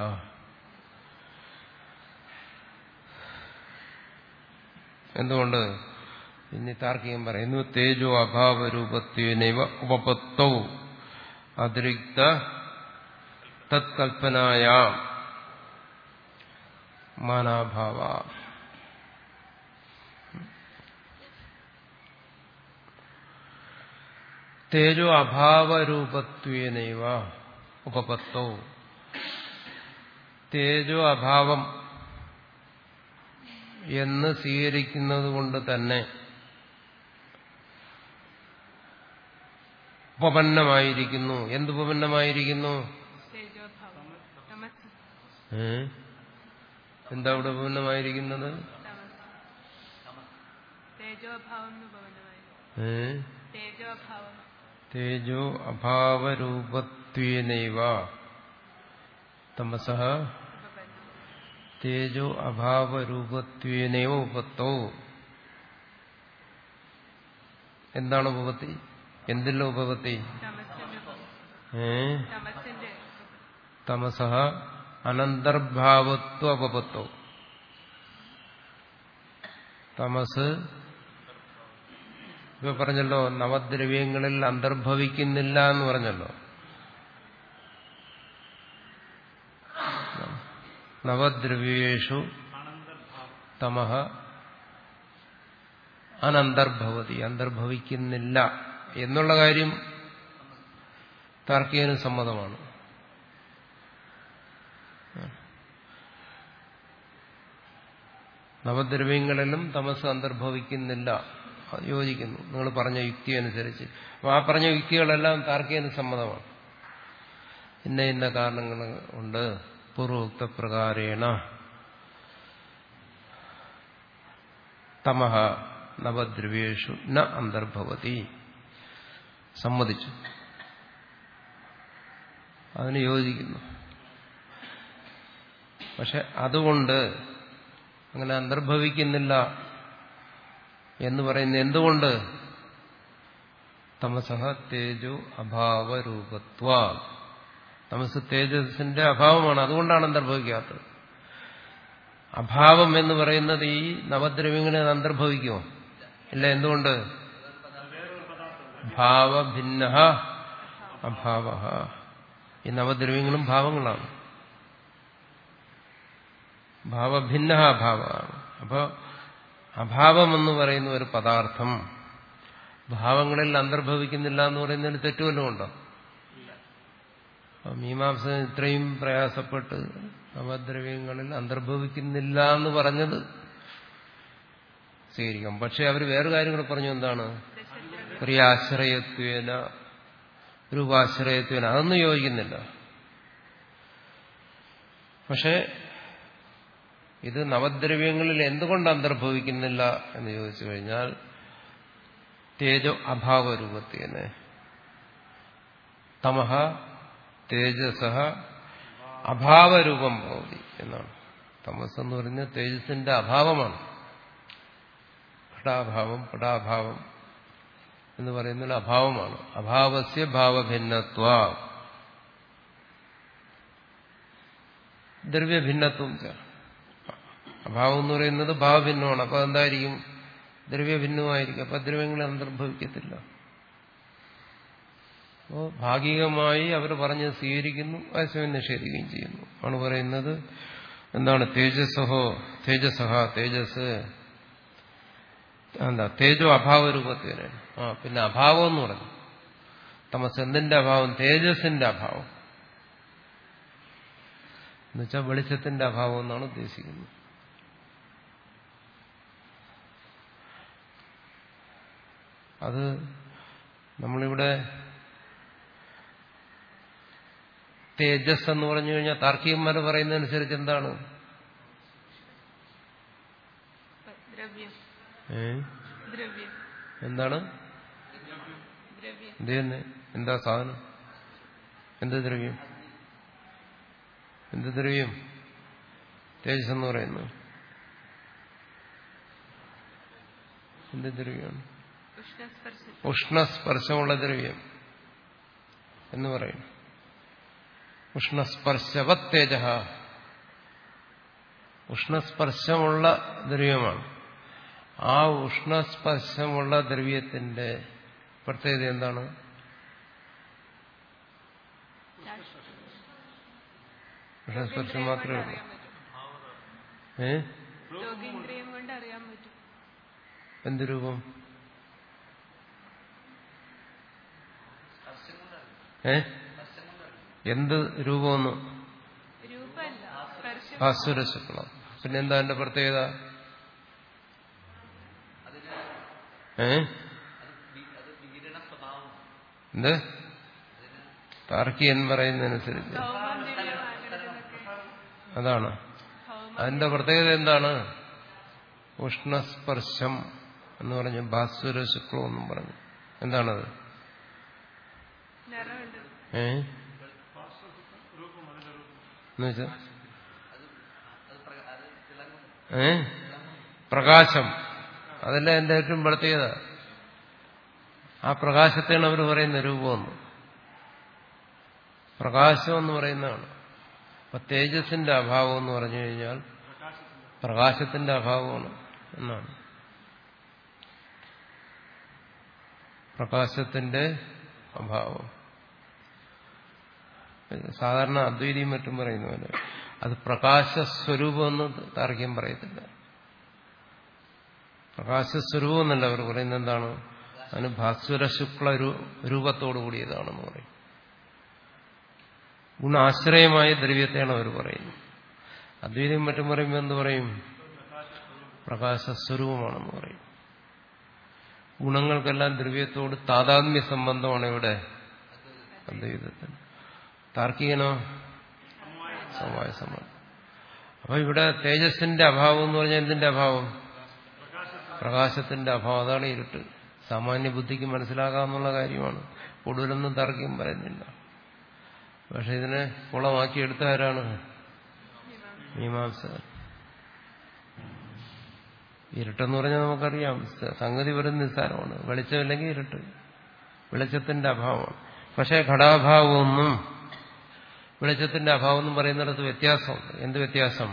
എന്തുകൊണ്ട്? ഇനി താർക്കികം പറയുന്നു തേജോ അഭാവരൂപത്വേനൈവ ഉപപത്തൗ അതിരിക്ത തത്കൽപ്പനായ മാനാഭാവ. തേജോ അഭാവരൂപത്വേനൈവ ഉപപത്തൗ. തേജോ അഭാവം എന്ന് സ്വീകരിക്കുന്നത് കൊണ്ട് തന്നെ ഉപപന്നമായിരിക്കുന്നു. എന്തുപന്നമായിരിക്കുന്നു? ഏ എന്താ ഇവിടെ ഉപപന്നമായിരിക്കുന്നത്? ഏ തേജോ അഭാവരൂപത്വേനൈവ തമസഃ തേജോ അഭാവരൂപത്വേനൈവ ഉപപത്തൗ. എന്താണ് ഉപപത്തി? എന്തില്ല ഉപപത്തി? ഏ തമസഃ അനന്തർഭാവത്വ ഉപപത്തൗ. തമസ് ഇപ്പൊ പറഞ്ഞല്ലോ നവദ്രവ്യങ്ങളിൽ അന്തർഭവിക്കുന്നില്ല എന്ന് പറഞ്ഞല്ലോ. നവദ്രവ്യേഷു തമഃ അനന്തർഭവതി, അന്തർഭവിക്കുന്നില്ല എന്നുള്ള കാര്യം താർക്കികന് സമ്മതമാണ്. നവദ്രവ്യങ്ങളിലും തമസ് അന്തർഭവിക്കുന്നില്ല, യോജിക്കുന്നു നിങ്ങൾ പറഞ്ഞ യുക്തി അനുസരിച്ച്. അപ്പോൾ ആ പറഞ്ഞ യുക്തികളെല്ലാം താർക്കികന് സമ്മതമാണ്. ഇന്ന ഇന്ന കാരണങ്ങൾ ഉണ്ട് പൂർവോക്ത പ്രകാരേണ തമഃ നവദ്രവ്യേഷു ന അന്തർഭവതി, സമ്മതിച്ചു, അതിന് യോജിക്കുന്നു. പക്ഷെ അതുകൊണ്ട് അങ്ങനെ അന്തർഭവിക്കുന്നില്ല എന്ന് പറയുന്നത് എന്തുകൊണ്ട്? തമസഃ തേജോ അഭാവരൂപത്വ. തമസ് തേജസ്സിന്റെ അഭാവമാണ്, അതുകൊണ്ടാണ് അന്തർഭവിക്കാത്തത്. അഭാവം എന്ന് പറയുന്നത് ഈ നവദ്രവ്യങ്ങളെ അന്തർഭവിക്കുമോ? ഇല്ല. എന്തുകൊണ്ട്? ഭാവഭിന്ന അഭാവ. ഈ നവദ്രവ്യങ്ങളും ഭാവങ്ങളാണ്. ഭാവഭിന്ന അഭാവമാണ്. അപ്പോൾ അഭാവം എന്ന് പറയുന്ന ഒരു പദാർത്ഥം ഭാവങ്ങളിൽ അന്തർഭവിക്കുന്നില്ല എന്ന് പറയുന്നതിന് തെറ്റുവല്ലോ ഉണ്ടോ? മീമാംസ ഇത്രയും പ്രയാസപ്പെട്ട് നവദ്രവ്യങ്ങളിൽ അന്തർഭവിക്കുന്നില്ല എന്ന് പറഞ്ഞത് സ്വീകരിക്കാം. പക്ഷെ അവർ വേറെ കാര്യങ്ങൾ പറഞ്ഞു. എന്താണ്? ക്രിയാശ്രയത്വേന രൂപാശ്രയത്വേന, അതൊന്നും യോജിക്കുന്നില്ല. പക്ഷെ ഇത് നവദ്രവ്യങ്ങളിൽ എന്തുകൊണ്ട് അന്തർഭവിക്കുന്നില്ല എന്ന് ചോദിച്ചു കഴിഞ്ഞാൽ തേജോ അഭാവരൂപത്വേന തമഃ തേജസഃ അഭാവരൂപം ഭവതി എന്നാണ്. തമസ് എന്ന് പറയുന്നത് തേജസ്സിന്റെ അഭാവമാണ്. ഘടാഭാവം പടാഭാവം എന്ന് പറയുന്നത് അഭാവമാണ്. അഭാവസ്യ ഭാവഭിന്നത്വ ദ്രവ്യഭിന്നത്വം. അഭാവം എന്ന് പറയുന്നത് ഭാവഭിന്നമാണ്. അപ്പൊ എന്തായിരിക്കും? ദ്രവ്യഭിന്നമായിരിക്കും. അപ്പൊ ദ്രവ്യങ്ങളെ അന്തർഭവിക്കത്തില്ല. അപ്പോൾ ഭാഗികമായി അവർ പറഞ്ഞ് സ്വീകരിക്കുന്നു, അതേസമയം നിഷേധിക്കുകയും ചെയ്യുന്നു. ആണ് പറയുന്നത് എന്താണ്? തേജസ്സഹോ തേജസ്സഹ തേജസ് എന്താ? തേജോ അഭാവരൂപത്തിന്. ആ പിന്നെ അഭാവം എന്ന് പറഞ്ഞു. തമസ് എന്തിന്റെ അഭാവം? തേജസ്സിന്റെ അഭാവം എന്നുവെച്ചാൽ വെളിച്ചത്തിന്റെ അഭാവം എന്നാണ് ഉദ്ദേശിക്കുന്നത്. അത് നമ്മളിവിടെ തേജസ് എന്ന് പറഞ്ഞു കഴിഞ്ഞാൽ താർക്കികന്മാർ പറയുന്നതനുസരിച്ച് എന്താണ്? ഏ എന്താണ്? ഇത് തന്നെ എന്താ സാധനം? എന്ത് ദ്രവ്യം? എന്ത് ദ്രവ്യം? തേജസ് എന്ന് പറയുന്നു എന്ത് ദ്രവ്യമാണ്? ഉഷ്ണസ്പർശമുള്ള ദ്രവ്യം എന്ന് പറയും. ഉഷ്ണസ്പർശവത് തേജ, ഉഷ്ണസ്പർശമുള്ള ദ്രവ്യമാണ്. ആ ഉഷ്ണസ്പർശമുള്ള ദ്രവ്യത്തിന്റെ പ്രത്യേകത എന്താണ്? ഉഷ്ണസ്പർശം മാത്രമേ ഉള്ളൂ. ഏ എന്ത് രൂപം? ഏ എന്ത് രൂപമൊന്നും ഭാസ്വരശുക്ലം. പിന്നെന്താ എന്റെ പ്രത്യേകത? ഏ എന്ത് താർക്കികൻ പറയുന്നതനുസരിച്ച് അതാണ് അതിന്റെ പ്രത്യേകത. എന്താണ്? ഉഷ്ണസ്പർശം എന്ന് പറഞ്ഞു, ഭാസ്വര ശുക്ലം എന്നും പറഞ്ഞു. എന്താണത്? ഏ എന്നുവെച്ചാ ഏ പ്രകാശം. അതല്ല എന്റെ ഏറ്റവും പ്രത്യേകത. ആ പ്രകാശത്തെയാണ് അവർ പറയുന്ന രൂപമെന്ന്. പ്രകാശം എന്ന് പറയുന്നതാണ്. അപ്പൊ തേജസ്സിന്റെ അഭാവം എന്ന് പറഞ്ഞു കഴിഞ്ഞാൽ പ്രകാശത്തിന്റെ അഭാവമാണ് എന്നാണ്. പ്രകാശത്തിന്റെ അഭാവം. സാധാരണ അദ്വൈതിയും മറ്റും പറയുന്ന പോലെ അത് പ്രകാശസ്വരൂപമെന്ന് താർക്കികം പറയത്തില്ല. പ്രകാശസ്വരൂപം എന്നല്ല അവർ പറയുന്നത്. എന്താണ്? അതിന് ഭാസ്വര ശുക്ല രൂപത്തോടു കൂടിയതാണെന്ന് പറയും. ഗുണാശ്രയമായ ദ്രവ്യത്തെയാണ് അവർ പറയുന്നത്. അദ്വൈതം മറ്റും പറയുമ്പോൾ എന്ത് പറയും? പ്രകാശസ്വരൂപമാണെന്ന് പറയും. ഗുണങ്ങൾക്കെല്ലാം ദ്രവ്യത്തോട് താതാത്മ്യ സംബന്ധമാണ് ഇവിടെ അദ്വൈതത്തിന്. താർക്കികനോ സമവായ സംബന്ധം. അപ്പൊ ഇവിടെ തേജസ്സിന്റെ അഭാവം എന്ന് പറഞ്ഞാൽ എന്തിന്റെ അഭാവം? പ്രകാശത്തിന്റെ അഭാവം. അതാണ് ഇരുട്ട്. സാമാന്യ ബുദ്ധിക്ക് മനസ്സിലാകാവുന്ന കാര്യമാണ്. കൂടുതലൊന്നും താർക്കികം പറയുന്നില്ല. പക്ഷെ ഇതിനെ കുളമാക്കിയെടുത്ത ആരാണ്? മീമാംസകൻ. ഇരുട്ടെന്ന് പറഞ്ഞാൽ നമുക്കറിയാം, സംഗതി വെറും നിസ്സാരമാണ്. വെളിച്ചമില്ലെങ്കിൽ ഇരുട്ട്, വെളിച്ചത്തിന്റെ അഭാവമാണ്. പക്ഷേ ഘടാഭാവമൊന്നും വെളിച്ചത്തിന്റെ അഭാവം എന്നും പറയുന്നിടത്ത് വ്യത്യാസമുണ്ട്. എന്ത് വ്യത്യാസം?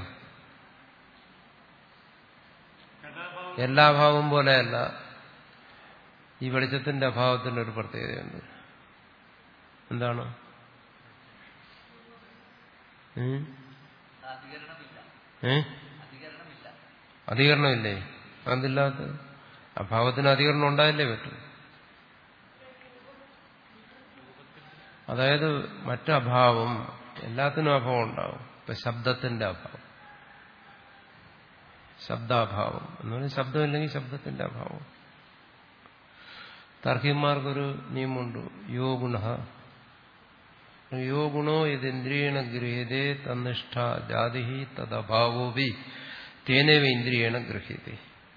എല്ലാ അഭാവം പോലെയല്ല ഈ വെളിച്ചത്തിന്റെ അഭാവത്തിന്റെ ഒരു പ്രത്യേകതയുണ്ട്. എന്താണ്? ഏ അധികരണമില്ലേ? അതില്ലാത്ത അഭാവത്തിന് അധികരണം ഉണ്ടായില്ലേ പറ്റും. അതായത് മറ്റഭാവം എല്ലാത്തിനും അഭാവം ഉണ്ടാവും. ഇപ്പൊ ശബ്ദത്തിന്റെ അഭാവം, ശബ്ദാഭാവം എന്ന് പറഞ്ഞാൽ ശബ്ദമില്ലെങ്കിൽ ശബ്ദത്തിന്റെ അഭാവം. താർക്കികന്മാർക്കൊരു നിയമമുണ്ട്. യോ ഗുണ യോ ഗുണോ യദിന്ദ്രിയേണ ഗൃഹ്യതേ തന്നിഷ്ഠ ജാതി തദഭാവോപി തേനേവ ഇന്ദ്രിയേണ ഗൃഹ്യതേ.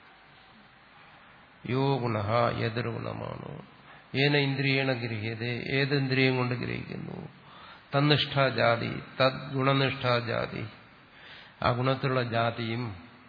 യോ ഗുണ ഏതൊരു ഗുണമാണോ ഏന ഇന്ദ്രിയേണ ഗൃഹ്യതേ ഏത് ഇന്ദ്രിയം കൊണ്ട് ഗ്രഹിക്കുന്നു. തന്നിഷ്ഠ ജാതി തദ് ഗുണനിഷ്ഠ ജാതി ആ ഗുണത്തിലുള്ള ജാതിയും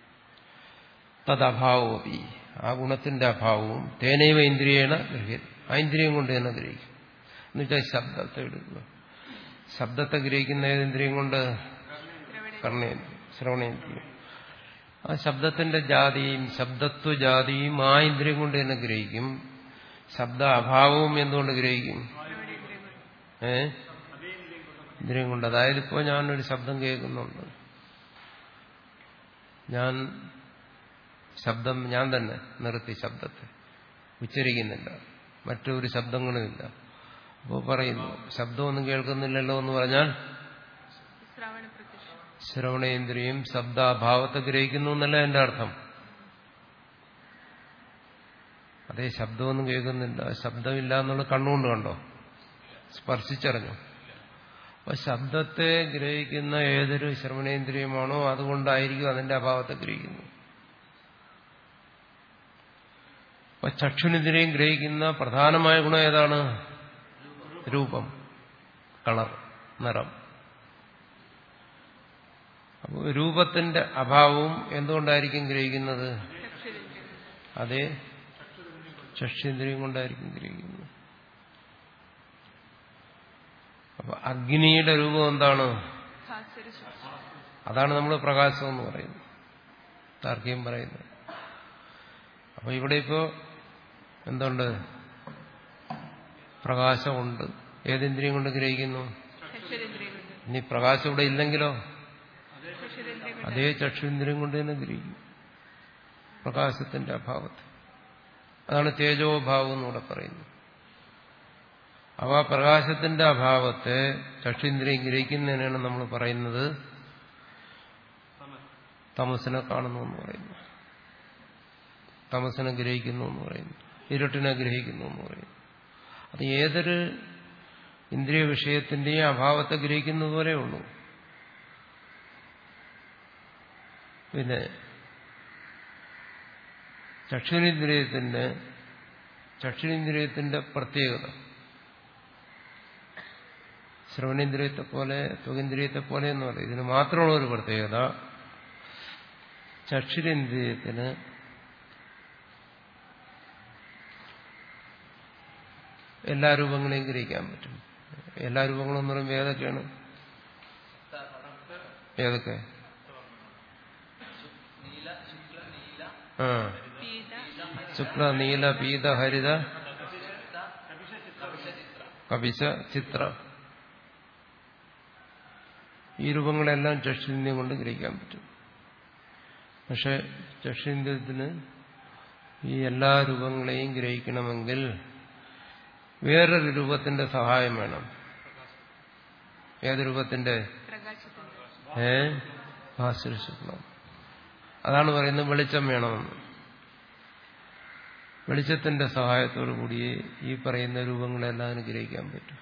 തദഭാവോപി ആ ഗുണത്തിന്റെ അഭാവവും തേനൈവ ഇന്ദ്രിയേണ ഗ്രഹ്യത ആ ഇന്ദ്രിയം കൊണ്ട് തന്നെ ഗ്രഹിക്കും. എന്നുവെച്ചാൽ ശബ്ദത്തെ എടുക്കുക. ശബ്ദത്തെ ഗ്രഹിക്കുന്ന ഏതിന്ദ്രിയം കൊണ്ട്? കർണേന്ദ്രിയം, ശ്രവണേന്ദ്രിയം. ആ ശബ്ദത്തിന്റെ ജാതിയും ശബ്ദത്വ ജാതിയും ആ ഇന്ദ്രിയം കൊണ്ട് തന്നെ ഗ്രഹിക്കും. ശബ്ദ അഭാവവും എന്തുകൊണ്ട് ഗ്രഹിക്കും? ഏ ഇന്ദ്രിയം കൊണ്ട്. അതായത് ഇപ്പോൾ ഞാനൊരു ശബ്ദം കേൾക്കുന്നുണ്ട്. ഞാൻ ശബ്ദം ഞാൻ തന്നെ നിർത്തി, ശബ്ദത്തെ ഉച്ചരിക്കുന്നില്ല, മറ്റൊരു ശബ്ദങ്ങളുമില്ല. അപ്പോൾ പറയുന്നു ശബ്ദമൊന്നും കേൾക്കുന്നില്ലല്ലോ എന്ന് പറഞ്ഞാൽ ശ്രവണേന്ദ്രിയം ശബ്ദാഭാവത്തെ ഗ്രഹിക്കുന്നു എന്നല്ല എന്റെ അർത്ഥം. അതേ ശബ്ദമൊന്നും കേൾക്കുന്നില്ല, ശബ്ദമില്ല എന്നുള്ള കണ്ണുകൊണ്ട് കണ്ടോ, സ്പർശിച്ചറിഞ്ഞു. അപ്പൊ ശബ്ദത്തെ ഗ്രഹിക്കുന്ന ഏതൊരു ശ്രവണേന്ദ്രിയമാണോ അതുകൊണ്ടായിരിക്കും അതിന്റെ അഭാവത്തെ ഗ്രഹിക്കുന്നു. അപ്പൊ ചക്ഷുനിന്ദ്രിയം ഗ്രഹിക്കുന്ന പ്രധാനമായ ഗുണം ഏതാണ്? രൂപം, കളർ. നിറം. അപ്പോൾ രൂപത്തിന്റെ അഭാവവും എന്തുകൊണ്ടായിരിക്കും ഗ്രഹിക്കുന്നത്? അതേ ചക്ഷുന്ദ്രിയം കൊണ്ടായിരിക്കും ഗ്രഹിക്കുന്നത്. അപ്പൊ അഗ്നിയുടെ രൂപം എന്താണ്? അതാണ് നമ്മൾ പ്രകാശം എന്ന് പറയുന്നത്, താർക്കികം പറയുന്നത്. അപ്പൊ ഇവിടെ ഇപ്പോ എന്തുണ്ട്? പ്രകാശമുണ്ട്. ഏതിന്ദ്രിയം കൊണ്ട് ഗ്രഹിക്കുന്നു? ഇനി പ്രകാശം ഇവിടെ ഇല്ലെങ്കിലോ? അതേ ചക്ഷുന്ദ്രിയം കൊണ്ട് തന്നെ ഗ്രഹിക്കും പ്രകാശത്തിന്റെ അഭാവത്തെ. അതാണ് തേജോഭാവം എന്നൂടെ പറയുന്നത്. അവ പ്രകാശത്തിന്റെ അഭാവത്തെ ചക്ഷുന്ദ്രിയം ഗ്രഹിക്കുന്നതിനാണ് നമ്മൾ പറയുന്നത് തമസിനെ കാണുന്നു എന്ന് പറയുന്നു, തമസിനെ ഗ്രഹിക്കുന്നു എന്ന് പറയുന്നു, ഇരുട്ടിനെ ഗ്രഹിക്കുന്നു എന്ന് പറയുന്നു. അത് ഏതൊരു ഇന്ദ്രിയ വിഷയത്തിന്റെയും അഭാവത്തെ ഗ്രഹിക്കുന്നത് പോലെ ഉള്ളൂ. പിന്നെ ചക്ഷുരേന്ദ്രിയത്തിന്റെ ചക്ഷുരേന്ദ്രിയത്തിന്റെ പ്രത്യേകത ശ്രവണേന്ദ്രിയത്തെ പോലെ ത്വകേന്ദ്രിയത്തെ പോലെ എന്ന് പറയും. ഇതിന് മാത്രമുള്ള ഒരു പ്രത്യേകത, ചക്ഷുരേന്ദ്രിയത്തിന് എല്ലാ രൂപങ്ങളെയും ഗ്രഹിക്കാൻ പറ്റും. എല്ലാ രൂപങ്ങളും എന്ന് പറയുമ്പോൾ ഏതൊക്കെയാണ്? ഏതൊക്കെ? ആ ശുക്ല നീല പീത ഹരിത കപിശ ചിത്ര, ഈ രൂപങ്ങളെല്ലാം ചക്ഷുരേന്ദ്രിയം കൊണ്ട് ഗ്രഹിക്കാൻ പറ്റും. പക്ഷെ ചക്ഷുരേന്ദ്രിയത്തിന് ഈ എല്ലാ രൂപങ്ങളെയും ഗ്രഹിക്കണമെങ്കിൽ വേറൊരു രൂപത്തിന്റെ സഹായം വേണം. ഏത് രൂപത്തിന്റെ? ഏ ഭാസ്വരശുക്ലം. അതാണ് പറയുന്നത് വെളിച്ചം വേണമെന്ന്. വെളിച്ചത്തിന്റെ സഹായത്തോടു കൂടി ഈ പറയുന്ന രൂപങ്ങളെല്ലാം അനുഗ്രഹിക്കാൻ പറ്റും.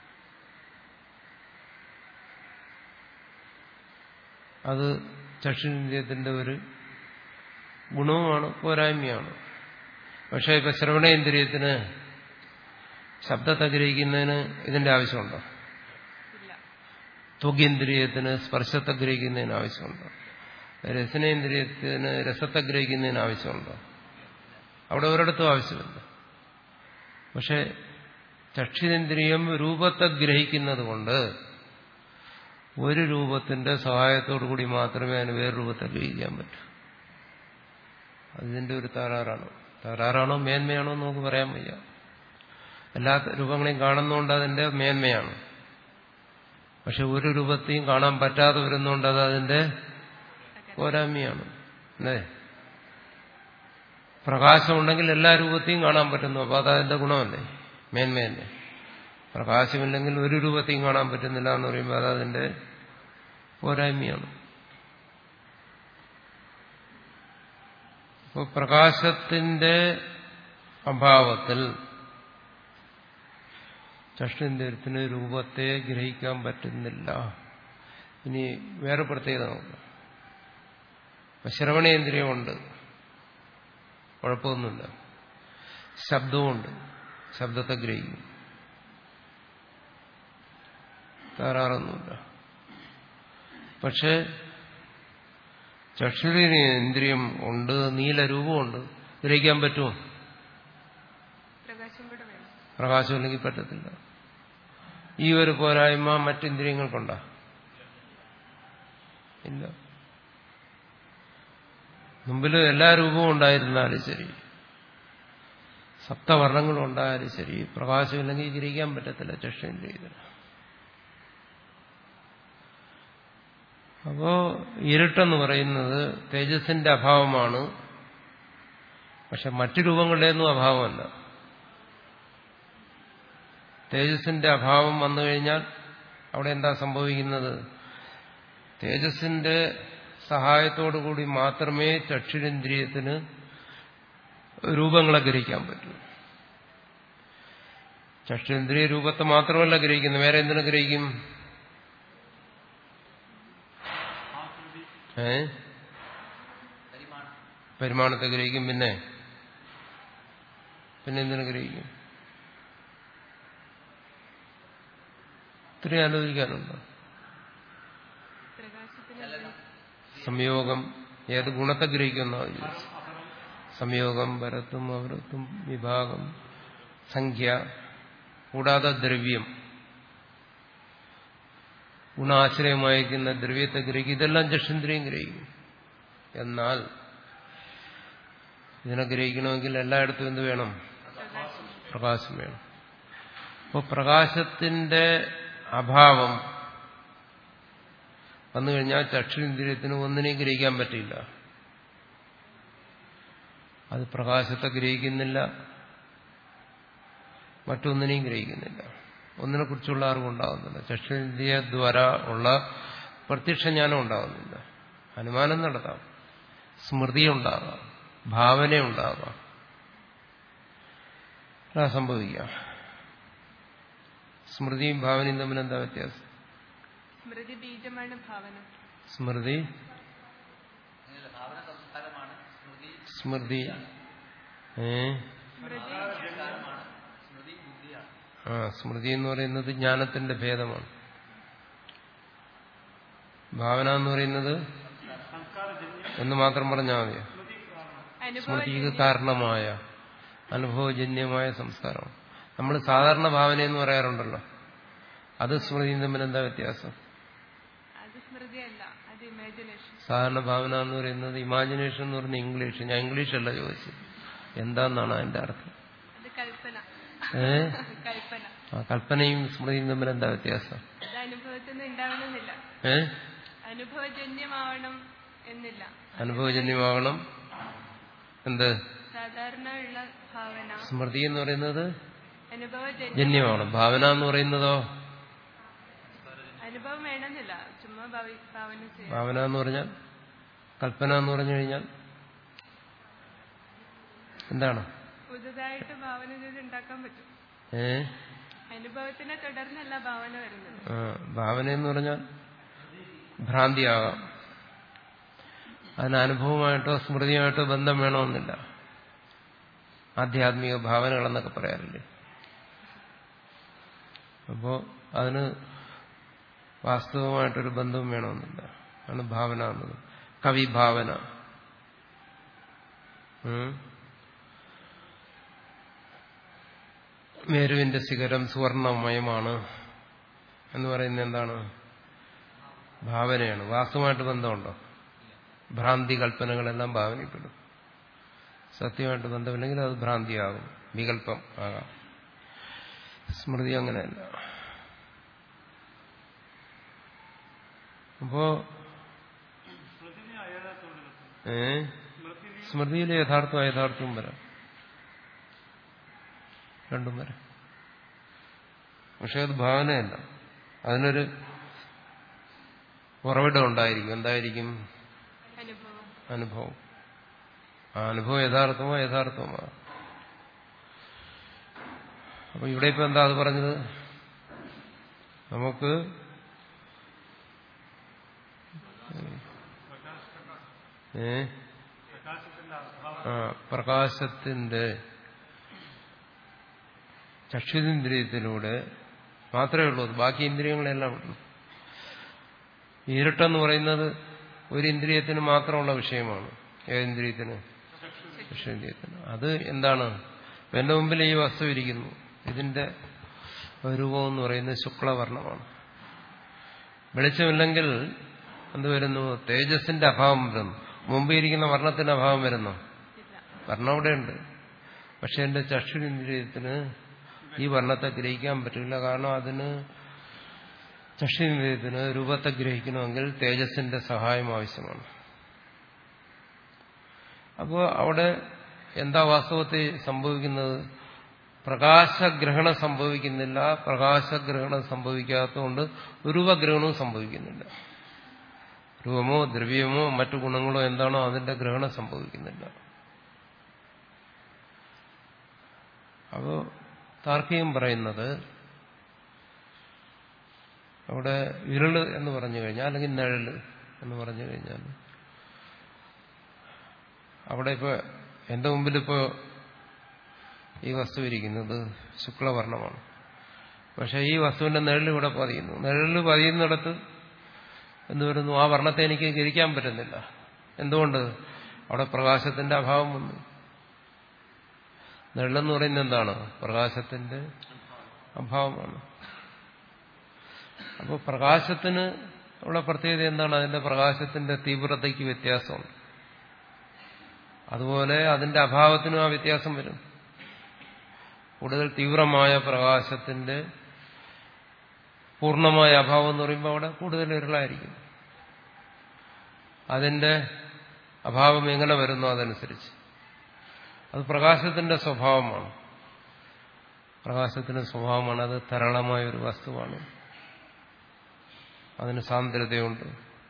അത് ചക്ഷുരേന്ദ്രിയത്തിന്റെ ഒരു ഗുണവുമാണ്, പോരായ്മയാണ്. പക്ഷെ ഇപ്പൊ ശ്രവണേന്ദ്രിയത്തിന് ശബ്ദത്തെ ഗ്രഹിക്കുന്നതിന് ഇതിന്റെ ആവശ്യമുണ്ടോ? ത്വകേന്ദ്രിയത്തിന് സ്പർശത്തെ ഗ്രഹിക്കുന്നതിന് ആവശ്യമുണ്ടോ? രസനേന്ദ്രിയത്തിന് രസത്തെ ഗ്രഹിക്കുന്നതിന് ആവശ്യമുണ്ടോ? അവിടെ ഒരിടത്തും ആവശ്യമില്ല. പക്ഷെ ചക്ഷുരേന്ദ്രിയം രൂപത്തെ ഗ്രഹിക്കുന്നത് കൊണ്ട് ഒരു രൂപത്തിന്റെ സഹായത്തോടു കൂടി മാത്രമേ അതിന് വേറെ രൂപത്തെ ഗ്രഹിക്കാൻ പറ്റൂ. അതിന്റെ ഒരു തകരാറാണോ? തകരാറാണോ മേന്മയാണോ എന്ന് നമുക്ക് പറയാൻ വയ്യ. എല്ലാ രൂപങ്ങളെയും കാണുന്നതുകൊണ്ട് അതിന്റെ മേന്മയാണ്. പക്ഷെ ഒരു രൂപത്തെയും കാണാൻ പറ്റാതെ വരുന്നതുകൊണ്ട് അത് അതിന്റെ പോരായ്മയാണ്. അല്ലേ? പ്രകാശമുണ്ടെങ്കിൽ എല്ലാ രൂപത്തെയും കാണാൻ പറ്റുന്നു. അപ്പൊ അതതിന്റെ ഗുണമല്ലേ, മേന്മയല്ലേ. പ്രകാശമില്ലെങ്കിൽ ഒരു രൂപത്തെയും കാണാൻ പറ്റുന്നില്ല എന്ന് പറയുമ്പോൾ അതതിന്റെ പോരായ്മയാണ്. അപ്പോൾ പ്രകാശത്തിന്റെ അഭാവത്തിൽ ചക്ഷുരേന്ദ്രിയത്തിന് രൂപത്തെ ഗ്രഹിക്കാൻ പറ്റുന്നില്ല. ഇനി വേറെ പ്രത്യേകത നോക്കാം. ശ്രവണേന്ദ്രിയമുണ്ട്, കുഴപ്പമൊന്നുമില്ല. ശബ്ദവുമുണ്ട്, ശബ്ദത്തെ ഗ്രഹിക്കും, തകരാറൊന്നുമില്ല. പക്ഷെ ചക്ഷുരേന്ദ്രിയം ഉണ്ട്, നീലരൂപമുണ്ട്, ഗ്രഹിക്കാൻ പറ്റുമോ? പ്രകാശമില്ലെങ്കിൽ പറ്റത്തില്ല. ഈ ഒരു പോരായ്മ മറ്റിന്ദ്രിയങ്ങൾക്കുണ്ടോ? ഇല്ല. മുമ്പിൽ എല്ലാ രൂപവും ഉണ്ടായിരുന്നാലും ശരി, സപ്തവർണ്ണങ്ങളും ഉണ്ടായാലും ശരി, പ്രകാശമില്ലെങ്കിൽ ഗ്രഹിക്കാൻ പറ്റത്തില്ല ചക്ഷുരേന്ദ്രിയത്തിന്. അപ്പോ ഇരുട്ടെന്ന് പറയുന്നത് തേജസ്സിന്റെ അഭാവമാണ്. പക്ഷെ മറ്റു രൂപങ്ങളുടെയൊന്നും അഭാവമല്ല. തേജസ്സിന്റെ അഭാവം വന്നു കഴിഞ്ഞാൽ അവിടെ എന്താ സംഭവിക്കുന്നത്? തേജസ്സിന്റെ സഹായത്തോടുകൂടി മാത്രമേ ചക്ഷുരേന്ദ്രിയത്തിന് രൂപങ്ങളെ ഗ്രഹിക്കാൻ പറ്റൂ. ചക്ഷുരേന്ദ്രിയ രൂപത്തെ മാത്രമല്ല ഗ്രഹിക്കുന്നത്, വേറെ എന്തിനു ഗ്രഹിക്കും? ഏ പരിമാണത്തെ ഗ്രഹിക്കും. പിന്നെ പിന്നെ എന്തിനു ഗ്രഹിക്കും? ഇത്രയും ആലോചിക്കാനുണ്ടോ? സംയോഗം ഏത് ഗുണത്തെ ഗ്രഹിക്കുമെന്നാണ് ചോദിച്ചത്. സംയോഗം, പരത്വം, അവൃത്വം, വിഭാഗം, സംഖ്യ, കൂടാതെ ദ്രവ്യം, ഗുണാശ്രയമായിരിക്കുന്ന ദ്രവ്യത്തെ ഗ്രഹിക്കും. ഇതെല്ലാം ചക്ഷുന്ദ്രിയം ഗ്രഹിക്കും. എന്നാൽ ഇതിനെ ഗ്രഹിക്കണമെങ്കിൽ എല്ലായിടത്തും എന്ത് വേണം? പ്രകാശം വേണം. അപ്പോൾ പ്രകാശത്തിന്റെ അഭാവം വന്നു കഴിഞ്ഞാൽ ചക്ഷുന്ദ്രിയത്തിന് ഒന്നിനെയും ഗ്രഹിക്കാൻ പറ്റില്ല. അത് പ്രകാശത്തെ ഗ്രഹിക്കുന്നില്ല, മറ്റൊന്നിനെയും ഗ്രഹിക്കുന്നില്ല. ഒന്നിനെ കുറിച്ചുള്ള അറിവുണ്ടാകുന്നില്ല. ചക്ഷുന്ദ്രിയദ്വാര ഉള്ള പ്രത്യക്ഷ ജ്ഞാനം ഉണ്ടാകുന്നില്ല. അനുമാനം നടത്താം, സ്മൃതി ഉണ്ടാകാം, ഭാവന ഉണ്ടാകാം, അതാ സംഭവിക്കാം. സ്മൃതിയും ഭാവനയും തമ്മിൽ എന്താ വ്യത്യാസം? സ്മൃതി ബീജമാണ് ഭാവന. സ്മൃതി സ്മൃതി ഏ ആ സ്മൃതി എന്ന് പറയുന്നത് ജ്ഞാനത്തിന്റെ ഭേദമാണ്. ഭാവന എന്ന് പറയുന്നത് എന്ന് മാത്രം പറഞ്ഞാൽ മതിയോ? സ്മൃതിക്ക് കാരണമായ അനുഭവജന്യമായ സംസ്കാരം. നമ്മൾ സാധാരണ ഭാവന എന്ന് പറയാറുണ്ടല്ലോ, അത് സ്മൃതിയും തമ്മിൽ എന്താ വ്യത്യാസം? സാധാരണ ഭാവന എന്ന് പറയുന്നത് ഇമാജിനേഷൻ എന്ന് പറയുന്നത് ഇംഗ്ലീഷ്. ഞാൻ ഇംഗ്ലീഷ് അല്ല ചോദിച്ചത്, എന്താന്നാണ് അതിന്റെ അർത്ഥം? ഏ ആ കൽപ്പനയും സ്മൃതിയും തമ്മിൽ എന്താ വ്യത്യാസം? ഏ അനുഭവജന്യമാവണം എന്നില്ല. അനുഭവജന്യമാവണം എന്ത്? സാധാരണ ഉള്ള ഭാവന. സ്മൃതി എന്ന് പറയുന്നത് ജന്യമാണ്. ഭാവന എന്ന് പറയുന്നതോ അനുഭവം വേണമെന്നില്ല, ചുമ്മാ ഭാവന ചെയ്യാം. ഭാവന എന്ന് പറഞ്ഞാൽ, കൽപ്പന എന്ന് പറഞ്ഞു കഴിഞ്ഞാൽ എന്താണ്? പുതുതായിട്ട് ഭാവന ചെയ്ത് ഉണ്ടാക്കാൻ പറ്റും. ഏ അനുഭവത്തിനെ തുടർന്നല്ല ഭാവന വരുന്നത്. ആ ഭാവന എന്ന് പറഞ്ഞാൽ ഭ്രാന്തിയാകാം. അതിന് അനുഭവമായിട്ടോ സ്മൃതിയുമായിട്ടോ ബന്ധം വേണമെന്നില്ല. ആധ്യാത്മിക ഭാവനകളെന്നൊക്കെ പറയാറില്ലേ? അപ്പോ അതിന് വാസ്തവമായിട്ടൊരു ബന്ധവും വേണമെന്നില്ല. ആണ് ഭാവന എന്നത്. കവിഭാവന, മേരുവിന്റെ ശിഖരം സുവർണമയമാണ് എന്ന് പറയുന്നത് എന്താണ്? ഭാവനയാണ്. വാസ്തവമായിട്ട് ബന്ധമുണ്ടോ? ഭ്രാന്തി കൽപ്പനകളെല്ലാം ഭാവനയിൽപ്പെടും. സത്യമായിട്ട് ബന്ധമില്ലെങ്കിൽ അത് ഭ്രാന്തിയാകും, വികല്പം ആകാം. സ്മൃതി അങ്ങനെയല്ല. അപ്പോ ഏ സ്മൃതിയിലെ യഥാർത്ഥം യഥാർത്ഥവും വരാം, രണ്ടും വരാം. പക്ഷെ അത് ഭാവനയല്ല. അതിനൊരു ഉറവിടം ഉണ്ടായിരിക്കും. എന്തായിരിക്കും? അനുഭവം. ആ അനുഭവം യഥാർത്ഥമോ യഥാർത്ഥമോ. അപ്പൊ ഇവിടെ ഇപ്പൊ എന്താ അത് പറഞ്ഞത്? നമുക്ക് ഏ ആ പ്രകാശത്തിന്റെ ചക്ഷുരേന്ദ്രിയത്തിലൂടെ മാത്രമേ ഉള്ളൂ. ബാക്കി ഇന്ദ്രിയങ്ങളെല്ലാം ഉള്ളൂ. ഇരുട്ടെന്ന് പറയുന്നത് ഒരു ഇന്ദ്രിയത്തിന് മാത്രമുള്ള വിഷയമാണ്. ഏതിന്ദ്രിയത്തിന്? ചക്ഷുരേന്ദ്രിയത്തിന്. അത് എന്താണ്? എന്റെ മുമ്പിൽ ഈ വസ്തു ഇരിക്കുന്നു, ഇതിന്റെ രൂപം എന്ന് പറയുന്നത് ശുക്ലവർണ്ണമാണ്. വെളിച്ചമില്ലെങ്കിൽ എന്ത് വരുന്നു? തേജസ്സിന്റെ അഭാവം വരുന്നു. മുമ്പ് ഇരിക്കുന്ന വർണ്ണത്തിന്റെ അഭാവം വരുന്നു. വർണ്ണം അവിടെയുണ്ട്, പക്ഷെ എന്റെ ചക്ഷുരേന്ദ്രിയത്തിന് ഈ വർണ്ണത്തെ ഗ്രഹിക്കാൻ പറ്റില്ല. കാരണം അതിന് ചക്ഷുരേന്ദ്രിയത്തിന് രൂപത്തെ ഗ്രഹിക്കണമെങ്കിൽ തേജസ്സിന്റെ സഹായം ആവശ്യമാണ്. അപ്പോൾ അവിടെ എന്താ വാസ്തവത്തിൽ സംഭവിക്കുന്നത്? പ്രകാശഗ്രഹണം സംഭവിക്കുന്നില്ല. പ്രകാശഗ്രഹണം സംഭവിക്കാത്തതുകൊണ്ട് രൂപഗ്രഹണവും സംഭവിക്കുന്നില്ല. രൂപമോ ദ്രവ്യമോ മറ്റു ഗുണങ്ങളോ എന്താണോ അതിന്റെ ഗ്രഹണം സംഭവിക്കുന്നില്ല. അപ്പോ താർക്കികം പറയുന്നത് അവിടെ ഇരുള് എന്ന് പറഞ്ഞു കഴിഞ്ഞാൽ, അല്ലെങ്കിൽ നിഴല് എന്ന് പറഞ്ഞു കഴിഞ്ഞാൽ, അവിടെ ഇപ്പൊ എന്റെ മുമ്പിലിപ്പോ ഈ വസ്തു ഇരിക്കുന്നത് ശുക്ലവർണ്ണമാണ്. പക്ഷെ ഈ വസ്തുവിന്റെ നിഴൽ ഇവിടെ പതിയുന്നു. നിഴലിൽ പതിയുന്നിടത്ത് എന്ന് വരുന്നു ആ വർണ്ണത്തെ എനിക്ക് ഗ്രഹിക്കാൻ പറ്റുന്നില്ല. എന്തുകൊണ്ട്? അവിടെ പ്രകാശത്തിന്റെ അഭാവം വന്നു. നിഴലെന്ന് പറയുന്നത് എന്താണ്? പ്രകാശത്തിന്റെ അഭാവമാണ്. അപ്പോൾ പ്രകാശത്തിന് ഉള്ള പ്രത്യേകത എന്താണ്? അതിന്റെ പ്രകാശത്തിന്റെ തീവ്രതയ്ക്ക് വ്യത്യാസമുണ്ട്. അതുപോലെ അതിന്റെ അഭാവത്തിനും ആ വ്യത്യാസം വരും. കൂടുതൽ തീവ്രമായ പ്രകാശത്തിന്റെ പൂർണ്ണമായ അഭാവം എന്ന് പറയുമ്പോൾ അവിടെ കൂടുതൽ ഇരുളായിരിക്കും. അതിന്റെ അഭാവം എങ്ങനെ വരുന്നു അതനുസരിച്ച്. അത് പ്രകാശത്തിന്റെ സ്വഭാവമാണ്. പ്രകാശത്തിന്റെ സ്വഭാവമാണ്. അത് തരളമായ ഒരു വസ്തുവാണ്. അതിന് സാന്ദ്രതയുണ്ട്.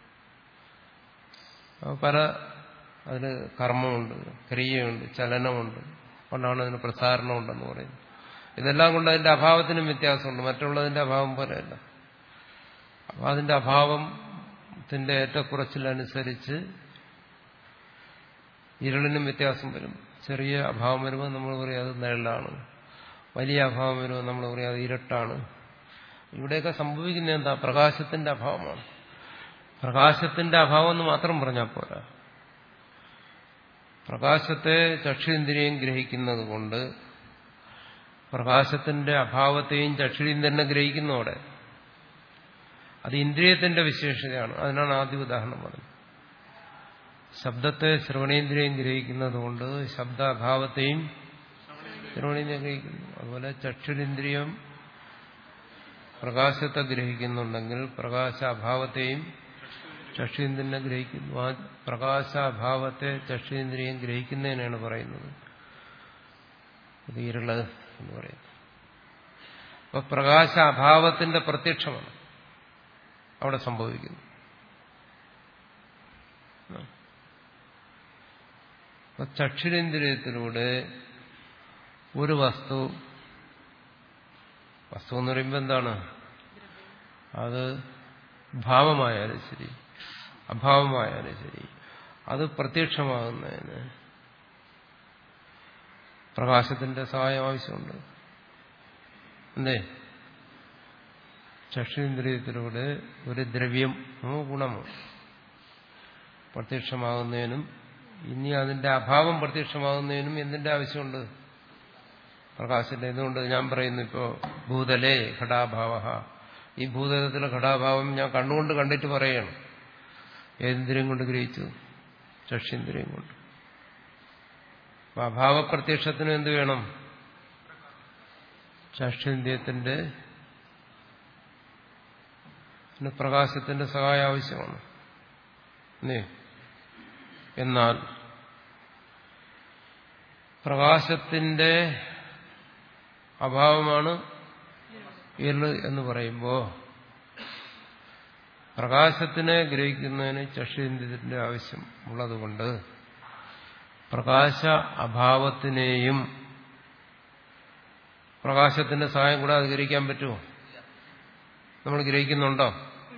പല അതിന് കർമ്മമുണ്ട്, ക്രിയയുണ്ട്, ചലനമുണ്ട്. അതുകൊണ്ടാണ് അതിന് പ്രസാരണമുണ്ടെന്ന് പറയുന്നത്. ഇതെല്ലാം കൊണ്ട് അതിന്റെ അഭാവത്തിനും വ്യത്യാസമുണ്ട്. മറ്റുള്ളതിന്റെ അഭാവം പോലെയല്ല. അപ്പൊ അതിന്റെ അഭാവത്തിന്റെ ഏറ്റക്കുറച്ചിലനുസരിച്ച് ഇരുളിനും വ്യത്യാസം വരും. ചെറിയ അഭാവം വരുമ്പോൾ നമ്മൾ പറയും അത് നിഴലാണ്. വലിയ അഭാവം വരുമ്പോൾ നമ്മൾ പറയും അത് ഇരുട്ടാണ്. ഇവിടെയൊക്കെ സംഭവിക്കുന്ന എന്താ? പ്രകാശത്തിന്റെ അഭാവമാണ്. പ്രകാശത്തിന്റെ അഭാവം എന്ന് മാത്രം പറഞ്ഞാൽ പോരാ. പ്രകാശത്തെ ചക്ഷുരേന്ദ്രിയം ഗ്രഹിക്കുന്നത് കൊണ്ട് പ്രകാശത്തിന്റെ അഭാവത്തെയും ചക്ഷുരേന്ദ്രിയം തന്നെ ഗ്രഹിക്കുന്നതോടെ അത് ഇന്ദ്രിയത്തിന്റെ വിശേഷതയാണ്. അതിനാണ് ആദ്യ ഉദാഹരണം പറഞ്ഞത്. ശബ്ദത്തെ ശ്രവണേന്ദ്രിയം ഗ്രഹിക്കുന്നത് കൊണ്ട് ശബ്ദാഭാവത്തെയും ശ്രവണേന്ദ്രിയം ഗ്രഹിക്കുന്നു. അതുപോലെ ചക്ഷുരേന്ദ്രിയം പ്രകാശത്തെ ഗ്രഹിക്കുന്നുണ്ടെങ്കിൽ പ്രകാശാഭാവത്തെയും ചക്ഷുരേന്ദ്രിയം ഗ്രഹിക്കുന്നു. ആ പ്രകാശാഭാവത്തെ ചക്ഷുരേന്ദ്രിയം ഗ്രഹിക്കുന്നതിനാണ് പറയുന്നത് ഇത് ഇരുള് എന്ന് പറയുന്നത്. അപ്പൊ പ്രകാശാഭാവത്തിന്റെ പ്രത്യക്ഷമാണ് അവിടെ സംഭവിക്കുന്നു. അപ്പൊ ചക്ഷുരേന്ദ്രിയത്തിലൂടെ ഒരു വസ്തു വസ്തു എന്ന് പറയുമ്പോൾ എന്താണ്? അത് ഭാവമായാലും ശരി അഭാവമായാലും ശരി അത് പ്രത്യക്ഷമാകുന്നതിന് പ്രകാശത്തിന്റെ സഹായം ആവശ്യമുണ്ട്. എന്തേ? ചക്ഷുരേന്ദ്രിയത്തിലൂടെ ഒരു ദ്രവ്യമോ ഗുണമോ പ്രത്യക്ഷമാകുന്നതിനും ഇനി അതിന്റെ അഭാവം പ്രത്യക്ഷമാകുന്നതിനും എന്തിന്റെ ആവശ്യമുണ്ട്? പ്രകാശത്തിന്റെ. എന്തുകൊണ്ട്? ഞാൻ പറയുന്നു ഇപ്പോ ഭൂതലേ ഘടാഭാവ. ഈ ഭൂതലത്തിലെ ഘടാഭാവം ഞാൻ കണ്ണുകൊണ്ട് കണ്ടിട്ട് പറയണം. ഏതിന്ദ്രിയം കൊണ്ട് ഗ്രഹിച്ചു? ചക്ഷുരേന്ദ്രിയം കൊണ്ട്. അപ്പൊ അഭാവപ്രത്യക്ഷത്തിന് എന്ത് വേണം? ചക്ഷുരേന്ദ്രിയത്തിന്റെ പ്രകാശത്തിന്റെ സഹായം ആവശ്യമാണ്. എന്നാൽ പ്രകാശത്തിന്റെ അഭാവമാണ് ഇരുള് എന്ന് പറയുമ്പോൾ പ്രകാശത്തിനെ ഗ്രഹിക്കുന്നതിന് ചക്ഷുരേന്ദ്രിയത്തിന്റെ ആവശ്യം ഉള്ളതുകൊണ്ട് പ്രകാശ അഭാവത്തിനെയും പ്രകാശത്തിന്റെ സഹായം കൂടെ അത് ഗ്രഹിക്കാൻ പറ്റുമോ? നമ്മൾ ഗ്രഹിക്കുന്നുണ്ടോ?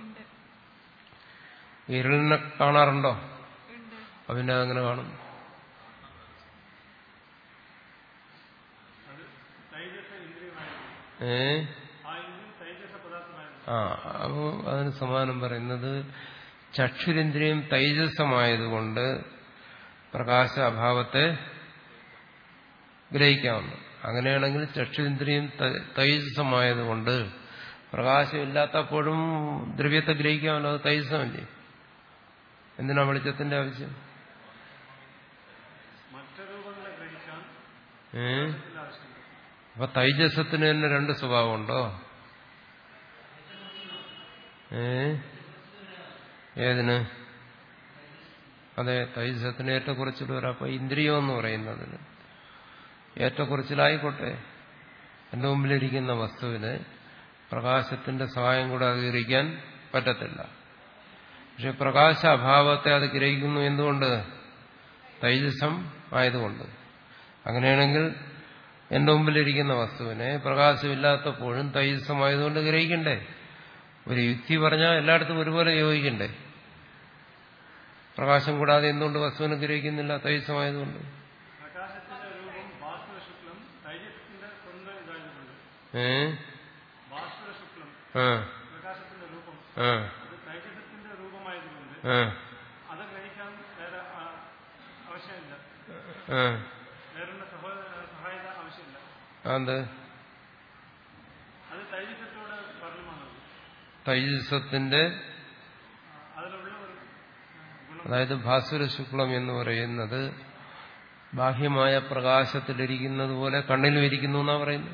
ഇരുളിനെ കാണാറുണ്ടോ? പിന്നെ അങ്ങനെ കാണും. ഏ ആ അപ്പോ അതിന് സമാനം പറയുന്നത് ചക്ഷുരേന്ദ്രിയം തൈജസമായതുകൊണ്ട് പ്രകാശ അഭാവത്തെ ഗ്രഹിക്കാവുന്നു. അങ്ങനെയാണെങ്കിൽ ചക്ഷുരേന്ദ്രിയം തൈജസമായതുകൊണ്ട് പ്രകാശമില്ലാത്തപ്പോഴും ദ്രവ്യത്തെ ഗ്രഹിക്കാമല്ലോ. അത് തൈജസമല്ലേ? എന്തിനാ വെളിച്ചത്തിന്റെ ആവശ്യം? ഏ അപ്പൊ തൈജസത്തിന് തന്നെ രണ്ട് സ്വഭാവമുണ്ടോ? ഏ ഏതിന്? അതെ, തൈജസത്തിന് ഏറ്റക്കുറച്ചിൽ വരാം. അപ്പൊ ഇന്ദ്രിയം എന്ന് പറയുന്നതിന് ഏറ്റക്കുറച്ചിലായിക്കോട്ടെ. എന്റെ മുമ്പിലിരിക്കുന്ന വസ്തുവിന് പ്രകാശത്തിന്റെ സഹായം കൂടെ അത് ഗ്രഹിക്കാൻ പറ്റത്തില്ല. പക്ഷെ പ്രകാശ അഭാവത്തെ അത് ഗ്രഹിക്കുന്നു. എന്തുകൊണ്ട്? തൈജസം ആയതുകൊണ്ട്. അങ്ങനെയാണെങ്കിൽ എന്റെ മുമ്പിലിരിക്കുന്ന വസ്തുവിനെ പ്രകാശമില്ലാത്തപ്പോഴും തൈജസമായതുകൊണ്ട് ഗ്രഹിക്കണ്ടേ? ഒരു യുക്തി പറഞ്ഞാൽ എല്ലായിടത്തും ഒരുപോലെ യോജിക്കണ്ടേ? പ്രകാശം കൂടാതെ എന്തുകൊണ്ട് വസ്തുവിനെ ഗ്രഹിക്കുന്നില്ല? തൈജസമായതുകൊണ്ട്. ഏ ആ പ്രകാശത്തിന്റെ രൂപം ആ അത് തൈജസത്തിന്റെ രൂപമായതുകൊണ്ട് ആ അത് ഗ്രഹിക്കാൻ വേറെ ആ- ആവശ്യമില്ല, ആ വേറെ സഹായത ആവശ്യമില്ല. അത് അത് തൈജസത്തോട് പറഞ്ഞമാണ്. തൈജസത്തിന്റെ അതിലുള്ള ഒരു ഗുണം അതായത് ഭാസുര ശുക്ലം എന്ന് പറയുന്നത് ബാഹ്യമായ പ്രകാശത്തിലിരിക്കുന്നത് പോലെ കണ്ണിലും ഇരിക്കുന്നു എന്നാ പറയുന്നത്.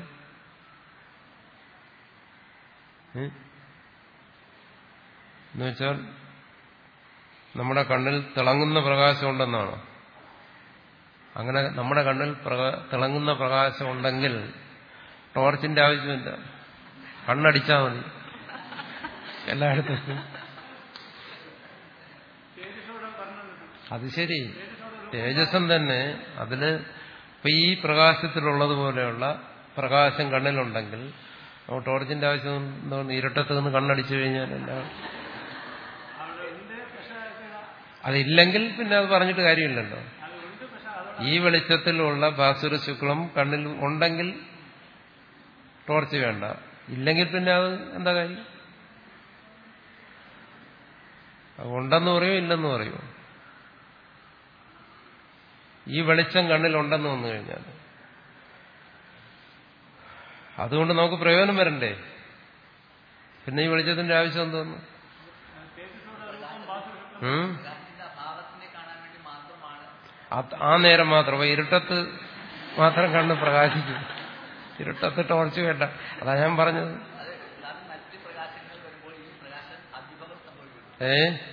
എന്നുവെച്ചാൽ നമ്മുടെ കണ്ണിൽ തിളങ്ങുന്ന പ്രകാശം ഉണ്ടെന്നാണ്. അങ്ങനെ നമ്മുടെ കണ്ണിൽ തിളങ്ങുന്ന പ്രകാശം ഉണ്ടെങ്കിൽ ടോർച്ചിന്റെ ആവശ്യമില്ല, കണ്ണടിച്ചാൽ മതി എല്ലായിടത്തും. തേജസ്സോടെ പറഞ്ഞത് അത് ശരി, തേജസ്സം തന്നെ അതില് ഇപ്പൊ ഈ പ്രകാശത്തിലുള്ളതുപോലെയുള്ള പ്രകാശം കണ്ണിലുണ്ടെങ്കിൽ നമുക്ക് ടോർച്ചിന്റെ ആവശ്യം എന്താണ്? ഇരുട്ടത്ത് നിന്ന് കണ്ണടിച്ചു കഴിഞ്ഞാൽ എല്ലാം അവിടെ ഉണ്ട്. പക്ഷെ അതില്ലെങ്കിൽ പിന്നെ അത് പറഞ്ഞിട്ട് കാര്യമില്ലല്ലോ. അതുണ്ട്. പക്ഷെ അതോടെ ഈ വെളിച്ചത്തിലുള്ള ഭാസുര ശുക്ലം കണ്ണിൽ ഉണ്ടെങ്കിൽ ടോർച്ച് വേണ്ട, ഇല്ലെങ്കിൽ പിന്നെ അത് എന്താ കാര്യം? അത് ഉണ്ടെന്ന് പറയോ ഇല്ലെന്ന് പറയോ? ഈ വെളിച്ചം കണ്ണിലുണ്ടെന്ന് വന്നു കഴിഞ്ഞാൽ അതുകൊണ്ട് നമുക്ക് പ്രയോജനം വരണ്ടേ? പിന്നെ ഈ വെളിച്ചത്തിന്റെ ആവശ്യം എന്തോന്നു? ആ നേരം മാത്രം. അപ്പൊ ഇരുട്ടത്ത് മാത്രം കണ്ണ് പ്രകാശിക്കും, ഇരുട്ടത്ത് ടോർച്ച് വേണ്ട. അതാ ഞാൻ പറഞ്ഞത്. ഏ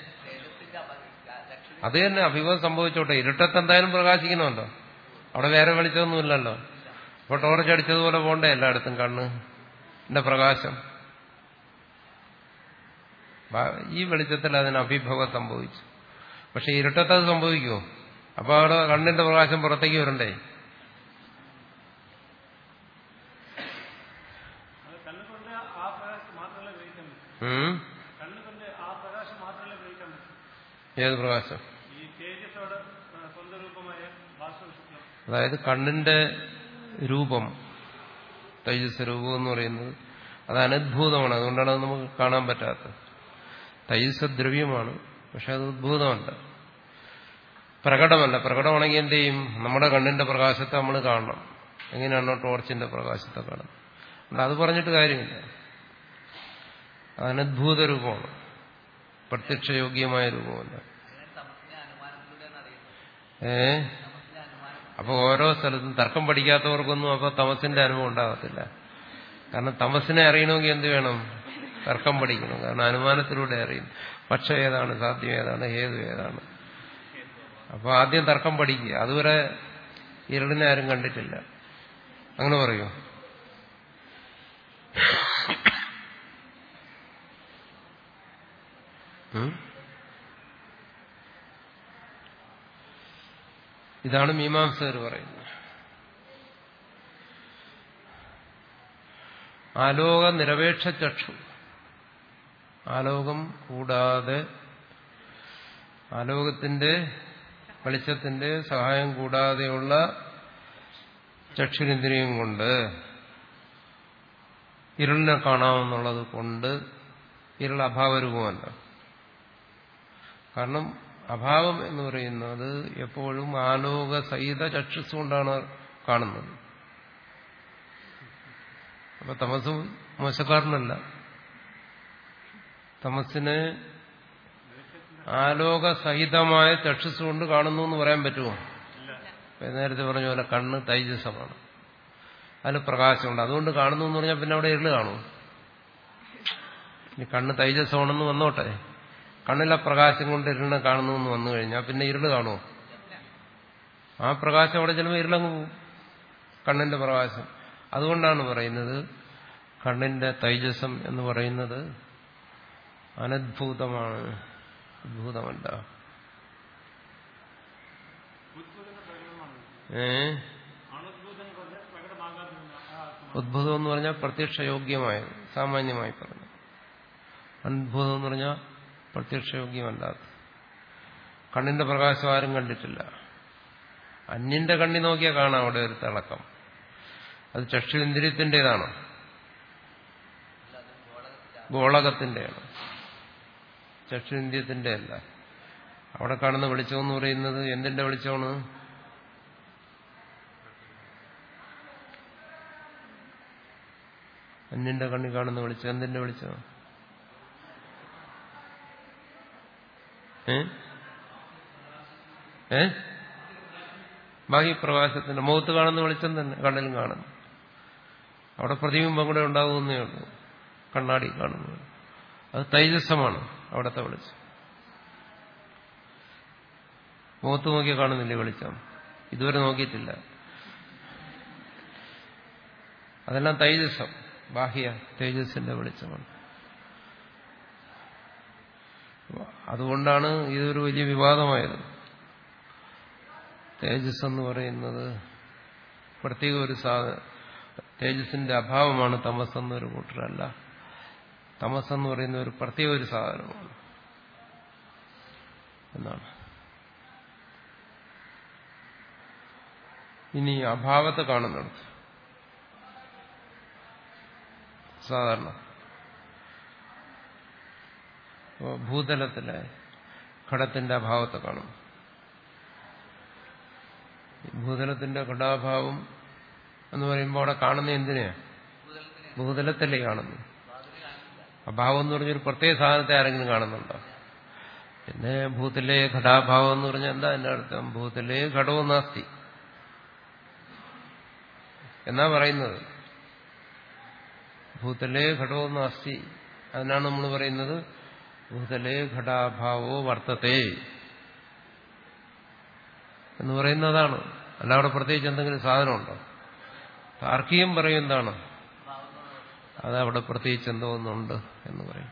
അത് തന്നെ അഭിഭവം സംഭവിച്ചോട്ടെ, ഇരുട്ടത്ത് എന്തായാലും പ്രകാശിക്കണമല്ലോ, അവിടെ വേറെ വെളിച്ചമൊന്നുമില്ലല്ലോ. അപ്പൊ ടോർച്ച് അടിച്ചതുപോലെ പോണ്ടേ എല്ലായിടത്തും കണ്ണിന്റെ പ്രകാശം. ഈ വെളിച്ചത്തിൽ അതിന് അഭിഭവം സംഭവിച്ചു. പക്ഷെ ഇരുട്ടത്ത് അത് സംഭവിക്കുമോ? അപ്പൊ അവിടെ കണ്ണിന്റെ പ്രകാശം പുറത്തേക്ക് വരണ്ടേ? കണ്ണുകൊണ്ട് ആ പ്രകാശം മാത്രമല്ല ഗ്രഹിക്കാൻ പറ്റും. ഉം കണ്ണുകൊണ്ട് ആ പ്രകാശം മാത്രമല്ല ഗ്രഹിക്കാൻ പറ്റും. ഏത് പ്രകാശം? ഈ തേജസ്സോട് സ്വന്തം രൂപമായ ഭാസ്വര ശുക്ലം. അതായത് കണ്ണിന്റെ രൂപം, തൈജസ് രൂപം എന്ന് പറയുന്നത് അത് അനദ്ഭുതമാണ്. അതുകൊണ്ടാണ് അത് നമുക്ക് കാണാൻ പറ്റാത്തത്. തൈജസ് ദ്രവ്യമാണ്, പക്ഷെ അത് ഉദ്ഭൂതമല്ല, പ്രകടമല്ല. പ്രകടമാണെങ്കിൽ എന്ത് ചെയ്യും? നമ്മുടെ കണ്ണിന്റെ പ്രകാശത്തെ നമ്മൾ കാണണം. എങ്ങനെയാണോ ടോർച്ചിന്റെ പ്രകാശത്തെ കാണുന്നത്. അത് പറഞ്ഞിട്ട് കാര്യമില്ല. അത് അനദ്ഭുത രൂപമാണ്, പ്രത്യക്ഷയോഗ്യമായ രൂപമല്ല. ഏ അപ്പൊ ഓരോ സ്ഥലത്തും തർക്കം പഠിക്കാത്തവർക്കൊന്നും അപ്പൊ തമസിന്റെ അനുഭവം ഉണ്ടാകത്തില്ല. കാരണം തമസിനെ അറിയണമെങ്കിൽ എന്ത് വേണം? തർക്കം പഠിക്കണം. കാരണം അനുമാനത്തിലൂടെ അറിയും പക്ഷം ഏതാണ്, സാധ്യം ഏതാണ്, ഹേതു ഏതാണ്. അപ്പൊ ആദ്യം തർക്കം പഠിക്കുക. അതുവരെ ഇരുളിനെ ആരും കണ്ടിട്ടില്ല. അങ്ങനെ പറയൂ? ഇതാണ് മീമാംസകർ പറയുന്നത്. ആലോക നിരപേക്ഷ ചക്ഷു, ആലോകം കൂടാതെ, ആലോകത്തിന്റെ വെളിച്ചത്തിന്റെ സഹായം കൂടാതെയുള്ള ചക്ഷുരേന്ദ്രിയം കൊണ്ട് ഇരുളിനെ കാണാമെന്നുള്ളത് കൊണ്ട് ഇരുൾ അഭാവരൂപമല്ല. കാരണം അഭാവം എന്ന് പറയുന്നത് എപ്പോഴും ആലോക സഹിത ചക്ഷുസ് കൊണ്ടാണ് കാണുന്നത്. അപ്പൊ തമസ് മോശക്കാരനല്ല. തമസിനെ ആലോകസഹിതമായ ചക്ഷുസ് കൊണ്ട് കാണുന്നു എന്ന് പറയാൻ പറ്റുമോ? നേരത്തെ പറഞ്ഞ പോലെ കണ്ണ് തൈജസമാണ്, അതിൽ പ്രകാശമുണ്ട്, അതുകൊണ്ട് കാണുന്നു എന്ന് പറഞ്ഞാൽ പിന്നെ അവിടെ ഇരുള് കാണും. ഇനി കണ്ണ് തൈജസമാണെന്ന് വന്നോട്ടെ, കണ്ണിലെ പ്രകാശം കൊണ്ട് ഇരുളിനെ കാണുന്നു എന്ന് വന്നു കഴിഞ്ഞാൽ പിന്നെ ഇരുള് കാണുമോ? ആ പ്രകാശം അവിടെ ചിലപ്പോൾ ഇരുളങ്ങ് പോകും, കണ്ണിന്റെ പ്രകാശം. അതുകൊണ്ടാണ് പറയുന്നത് കണ്ണിന്റെ തൈജസം എന്ന് പറയുന്നത് അനദ്ഭുതമാണ്, ഉദ്ഭൂതമല്ല. ഏ ഉദ്ഭുതം എന്ന് പറഞ്ഞാൽ പ്രത്യക്ഷയോഗ്യമായത്, സാമാന്യമായി പറഞ്ഞു. അത്ഭുതം എന്ന് പറഞ്ഞാൽ പ്രത്യക്ഷയോഗ്യമല്ലാത്ത. കണ്ണിന്റെ പ്രകാശം ആരും കണ്ടിട്ടില്ല. അന്യന്റെ കണ്ണി നോക്കിയാൽ കാണാം അവിടെ ഒരു തിളക്കം. അത് ചക്ഷുരേന്ദ്രിയത്തിൻ്റെതാണ്. ഗോളകത്തിന്റെയാണ്, ചക്ഷുരിന്ദ്രിയത്തിന്റെ അല്ല. അവിടെ കാണുന്ന വെളിച്ചം എന്ന് പറയുന്നത് എന്തിന്റെ വെളിച്ചമാണ്? അന്യന്റെ കണ്ണിൽ കാണുന്ന വെളിച്ചം എന്തിന്റെ വെളിച്ചം? ഏ ഏ ബാഹ്യപ്രകാശത്തിന്റെ മുഖത്ത് കാണുന്ന വെളിച്ചം തന്നെ കണ്ണിലും കാണുന്നു. അവിടെ പ്രതിബിംബം കൂടെ ഉണ്ടാകുന്നേ ഉള്ളൂ. കണ്ണാടി കാണുന്നത് അത് തൈജസ്സമാണ് അവിടുത്തെ വെളിച്ചം. മുഖത്ത് നോക്കിയാൽ കാണുന്നില്ലേ വെളിച്ചം? ഇതുവരെ നോക്കിയിട്ടില്ല. അതെല്ലാം തൈജസ്സം, ബാഹ്യ തേജസ്സിന്റെ വെളിച്ചമാണ്. അതുകൊണ്ടാണ് ഇതൊരു വലിയ വിവാദമായത്. തേജസ് എന്ന് പറയുന്നത് പ്രത്യേക ഒരു സാധനം, തേജസ്സിന്റെ അഭാവമാണ് തമസ് എന്നൊരു കൂട്ടരല്ല. തമസ് എന്ന് പറയുന്ന ഒരു പ്രത്യേക ഒരു സാധനമാണ് എന്നാണ്. ഇനി അഭാവത്തെ കാണുന്നുണ്ട് സാധാരണ. ഭൂതലത്തിലെ ഘടത്തിന്റെ അഭാവത്തെ കാണും. ഭൂതലത്തിന്റെ ഘടാഭാവം എന്ന് പറയുമ്പോൾ അവിടെ കാണുന്ന എന്തിനെയാ? ഭൂതലത്തിലേ കാണുന്നു. അഭാവം എന്ന് പറഞ്ഞൊരു പ്രത്യേക സാധനത്തെ ആരെങ്കിലും കാണുന്നുണ്ടോ? പിന്നെ ഭൂതലേ ഘടാഭാവം എന്ന് പറഞ്ഞാൽ എന്താ എന്റെ അർത്ഥം? ഭൂതലേ ഘടവും നാസ്തി എന്നാ പറയുന്നത്. ഭൂതലേ ഘടവും നാസ്തി, അതിനാണ് നമ്മൾ പറയുന്നത് ഭൂതലേ ഘടാഭാവോ വർത്തത്തെ എന്ന് പറയുന്നതാണ്. അല്ല അവിടെ പ്രത്യേകിച്ച് എന്തെങ്കിലും സാധനമുണ്ടോ? താർക്കികം പറയും എന്താണ്? അതവിടെ പ്രത്യേകിച്ച് എന്തോ ഒന്നുണ്ട് എന്ന് പറയും.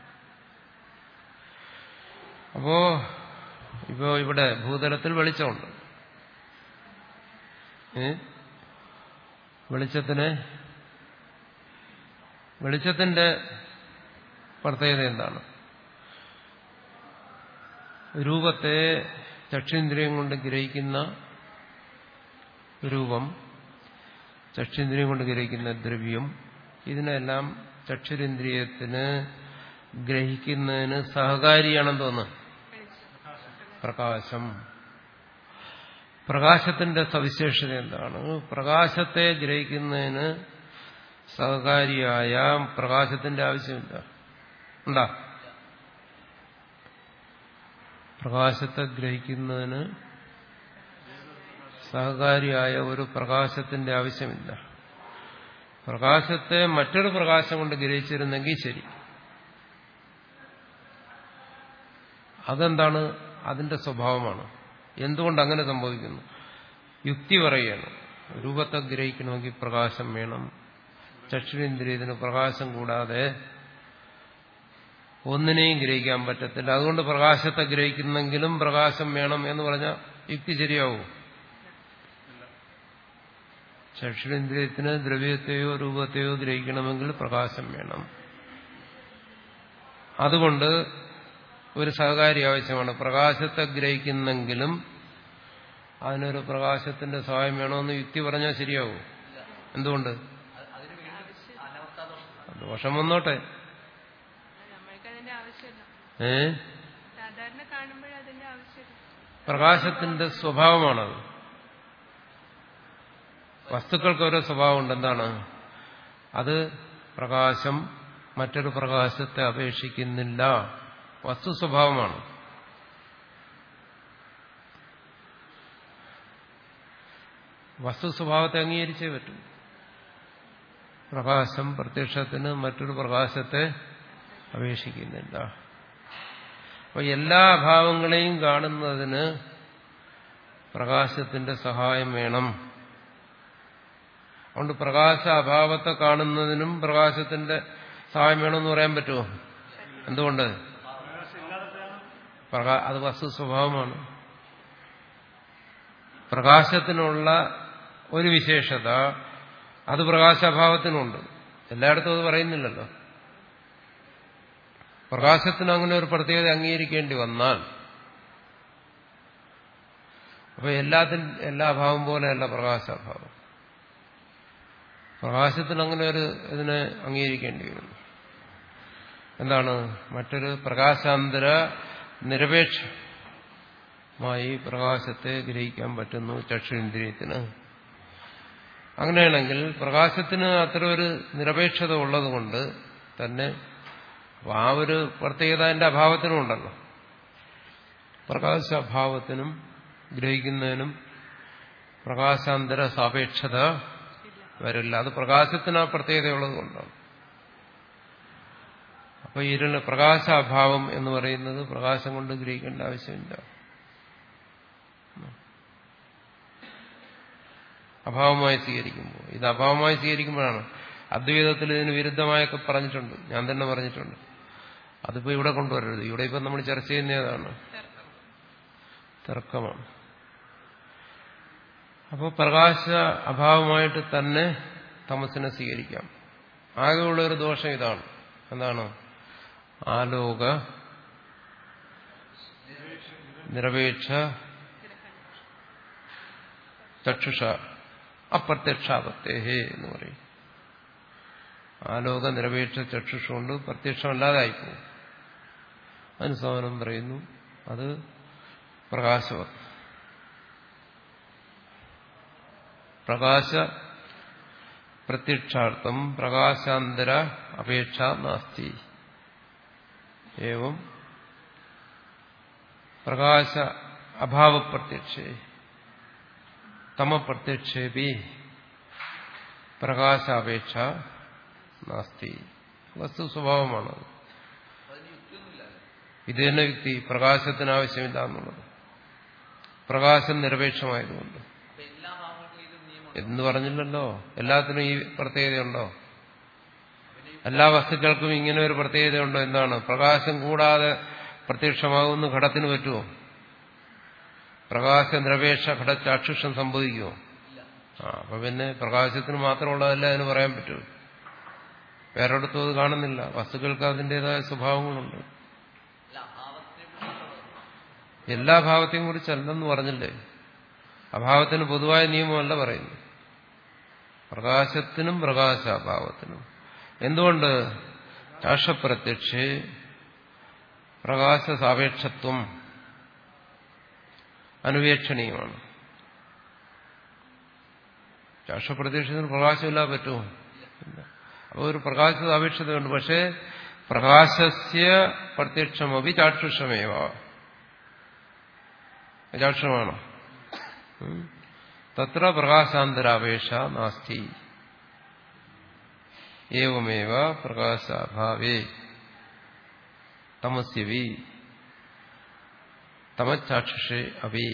അപ്പോ ഇപ്പോ ഇവിടെ ഭൂതലത്തിൽ വെളിച്ചമുണ്ട്. ഏ വെളിച്ചത്തിന് വെളിച്ചത്തിന്റെ പ്രത്യേകത എന്താണ്? രൂപത്തെ ചക്ഷുന്ദ്രിയം കൊണ്ട് ഗ്രഹിക്കുന്ന രൂപം, ചക്ഷുന്ദ്രിയം കൊണ്ട് ഗ്രഹിക്കുന്ന ദ്രവ്യം, ഇതിനെല്ലാം ചക്ഷുരിന്ദ്രിയത്തിന് ഗ്രഹിക്കുന്നതിന് സഹകാരിയാണെന്ന് തോന്നുന്നു പ്രകാശം. പ്രകാശത്തിന്റെ സവിശേഷത എന്താണ്? പ്രകാശത്തെ ഗ്രഹിക്കുന്നതിന് സഹകാരിയായ പ്രകാശത്തിന്റെ ആവശ്യമില്ല. ഉണ്ടാ? പ്രകാശത്തെ ഗ്രഹിക്കുന്നതിന് സഹകാരിയായ ഒരു പ്രകാശത്തിന്റെ ആവശ്യമില്ല. പ്രകാശത്തെ മറ്റൊരു പ്രകാശം കൊണ്ട് ഗ്രഹിച്ചിരുന്നെങ്കിൽ ശരി. അതെന്താണ്? അതിന്റെ സ്വഭാവമാണ്. എന്തുകൊണ്ട് അങ്ങനെ സംഭവിക്കുന്നു? യുക്തി പറയുകയാണ്. രൂപത്തെ ഗ്രഹിക്കണമെങ്കിൽ പ്രകാശം വേണം. ചക്ഷുരേന്ദ്രിയത്തിന് പ്രകാശം കൂടാതെ ഒന്നിനെയും ഗ്രഹിക്കാൻ പറ്റത്തില്ല. അതുകൊണ്ട് പ്രകാശത്തെ ഗ്രഹിക്കുന്നെങ്കിലും പ്രകാശം വേണം എന്ന് പറഞ്ഞാൽ യുക്തി ശരിയാവും? ചക്ഷുരേന്ദ്രിയത്തിന് ദ്രവ്യത്തെയോ രൂപത്തെയോ ഗ്രഹിക്കണമെങ്കിൽ പ്രകാശം വേണം. അതുകൊണ്ട് ഒരു സഹകാരി ആവശ്യമാണ്. പ്രകാശത്തെ ഗ്രഹിക്കുന്നെങ്കിലും അതിനൊരു പ്രകാശത്തിന്റെ സഹായം വേണമെന്ന് യുക്തി പറഞ്ഞാൽ ശരിയാവും? എന്തുകൊണ്ട്? ദോഷം വന്നോട്ടെ. ഏ പ്രകാശത്തിന്റെ സ്വഭാവമാണത്. വസ്തുക്കൾക്ക് ഓരോ സ്വഭാവമുണ്ട്. എന്താണ് അത്? പ്രകാശം മറ്റൊരു പ്രകാശത്തെ അപേക്ഷിക്കുന്നില്ല. വസ്തു സ്വഭാവമാണ്. വസ്തു സ്വഭാവത്തെ അംഗീകരിച്ചേ പറ്റും. പ്രകാശം പ്രത്യക്ഷത്തിന് മറ്റൊരു പ്രകാശത്തെ അപേക്ഷിക്കുന്നില്ല. അപ്പൊ എല്ലാ ഭാവങ്ങളെയും കാണുന്നതിന് പ്രകാശത്തിന്റെ സഹായം വേണം. അതുകൊണ്ട് പ്രകാശ അഭാവത്തെ കാണുന്നതിനും പ്രകാശത്തിന്റെ സഹായം വേണമെന്ന് പറയാൻ പറ്റുമോ? എന്തുകൊണ്ട്? അത് വസ്തു സ്വഭാവമാണ്. പ്രകാശത്തിനുള്ള ഒരു വിശേഷത അത് പ്രകാശാഭാവത്തിനുണ്ട്. എല്ലായിടത്തും അത് പറയുന്നില്ലല്ലോ. പ്രകാശത്തിന് അങ്ങനെ ഒരു പ്രത്യേകത അംഗീകരിക്കേണ്ടി വന്നാൽ അപ്പൊ എല്ലാത്തിനും എല്ലാ ഭാവം പോലെയല്ല പ്രകാശാഭാവം. പ്രകാശത്തിന് അങ്ങനെ ഒരു ഇതിനെ അംഗീകരിക്കേണ്ടി വരുന്നു. എന്താണ് മറ്റൊരു പ്രകാശാന്തര നിരപേക്ഷമായി പ്രകാശത്തെ ഗ്രഹിക്കാൻ പറ്റുന്നു ചക്ഷുരേന്ദ്രിയത്തിന്. അങ്ങനെയാണെങ്കിൽ പ്രകാശത്തിന് അത്ര ഒരു നിരപേക്ഷത ഉള്ളതുകൊണ്ട് തന്നെ ആ ഒരു പ്രത്യേകത അതിന്റെ അഭാവത്തിനും ഉണ്ടല്ലോ. പ്രകാശാഭാവത്തിനും ഗ്രഹിക്കുന്നതിനും പ്രകാശാന്തര സാപേക്ഷത വരില്ല. അത് പ്രകാശത്തിന് ആ പ്രത്യേകതയുള്ളത് കൊണ്ടാണ്. അപ്പൊ ഇരുള് പ്രകാശാഭാവം എന്ന് പറയുന്നത് പ്രകാശം കൊണ്ട് ഗ്രഹിക്കേണ്ട ആവശ്യമില്ല. അഭാവമായി സ്വീകരിക്കുമ്പോൾ ഇത് അഭാവമായി സ്വീകരിക്കുമ്പോഴാണ് അദ്വൈതത്തിൽ ഇതിന് വിരുദ്ധമായൊക്കെ പറഞ്ഞിട്ടുണ്ട്, ഞാൻ തന്നെ പറഞ്ഞിട്ടുണ്ട്. അതിപ്പോ ഇവിടെ കൊണ്ടുവരരുത്. ഇവിടെ ഇപ്പം നമ്മൾ ചർച്ച ചെയ്യുന്ന ഏതാണ്? തർക്കമാണ്. അപ്പോൾ പ്രകാശ അഭാവമായിട്ട് തന്നെ തമസിനെ സ്വീകരിക്കാം. ആകെയുള്ള ഒരു ദോഷം ഇതാണ്. എന്താണ്? ആലോക നിരപേക്ഷ ചക്ഷുഷ അപ്രത്യക്ഷാപത്തേഹേ എന്ന് പറയും. ആലോക നിരപേക്ഷ ചക്ഷുഷ കൊണ്ട് പ്രത്യക്ഷമല്ലാതായിപ്പോകും. അനുസവനം പറയുന്നു അത് പ്രകാശവ പ്രകാശ പ്രത്യക്ഷാർത്ഥം പ്രകാശാന്തര അപേക്ഷ നാസ്തി. ഏവം പ്രകാശ അഭാവപ്രത്യക്ഷേ തമപ്രത്യക്ഷേപി പ്രകാശാപേക്ഷ നാസ്തി. വസ്തു സ്വഭാവമാണ്. ഇത് തന്നെ യുക്തി. പ്രകാശത്തിന് ആവശ്യമില്ല എന്നുള്ളത് പ്രകാശം നിരപേക്ഷമായതുകൊണ്ട്. എന്ന് പറഞ്ഞില്ലല്ലോ. എല്ലാത്തിനും ഈ പ്രത്യേകതയുണ്ടോ? എല്ലാ വസ്തുക്കൾക്കും ഇങ്ങനെ ഒരു പ്രത്യേകതയുണ്ടോ? എന്താണ്? പ്രകാശം കൂടാതെ പ്രത്യക്ഷമാകുന്ന ഘടത്തിന് പറ്റുമോ? പ്രകാശ നിരപേക്ഷ ഘടചാക്ഷുഷം സംഭവിക്കുമോ? ആ അപ്പൊ പിന്നെ പ്രകാശത്തിന് മാത്രമുള്ളതല്ല അതിന് പറയാൻ പറ്റൂ. വേറെടുത്തും അത് കാണുന്നില്ല. വസ്തുക്കൾക്ക് അതിൻ്റെതായ സ്വഭാവങ്ങളുണ്ട്. എല്ലാ ഭാവത്തെയും കുറിച്ചല്ലെന്ന് പറഞ്ഞില്ലേ. അഭാവത്തിന് പൊതുവായ നിയമമല്ല പറയുന്നു. പ്രകാശത്തിനും പ്രകാശാഭാവത്തിനും. എന്തുകൊണ്ട്? ചാക്ഷപ്രത്യക്ഷേ പ്രകാശ സാപേക്ഷത്വം അനുവേക്ഷണീയമാണ്. ചാക്ഷപ്രത്യക്ഷത്തിന് പ്രകാശമില്ലാതെ പറ്റുമോ? അപ്പോൾ ഒരു പ്രകാശ സാപേക്ഷതയുണ്ട്. പക്ഷേ പ്രകാശസ്യ പ്രത്യക്ഷമപി ചാക്ഷുഷമേവ. ചാക്ഷുഷമാണ്. തത്ര പ്രകാശാന്തരാപേക്ഷ നാസ്തി. ഏവമേവ പ്രകാശാഭാവേ തമസ്യവി തമച്ചാക്ഷുഷേ അപി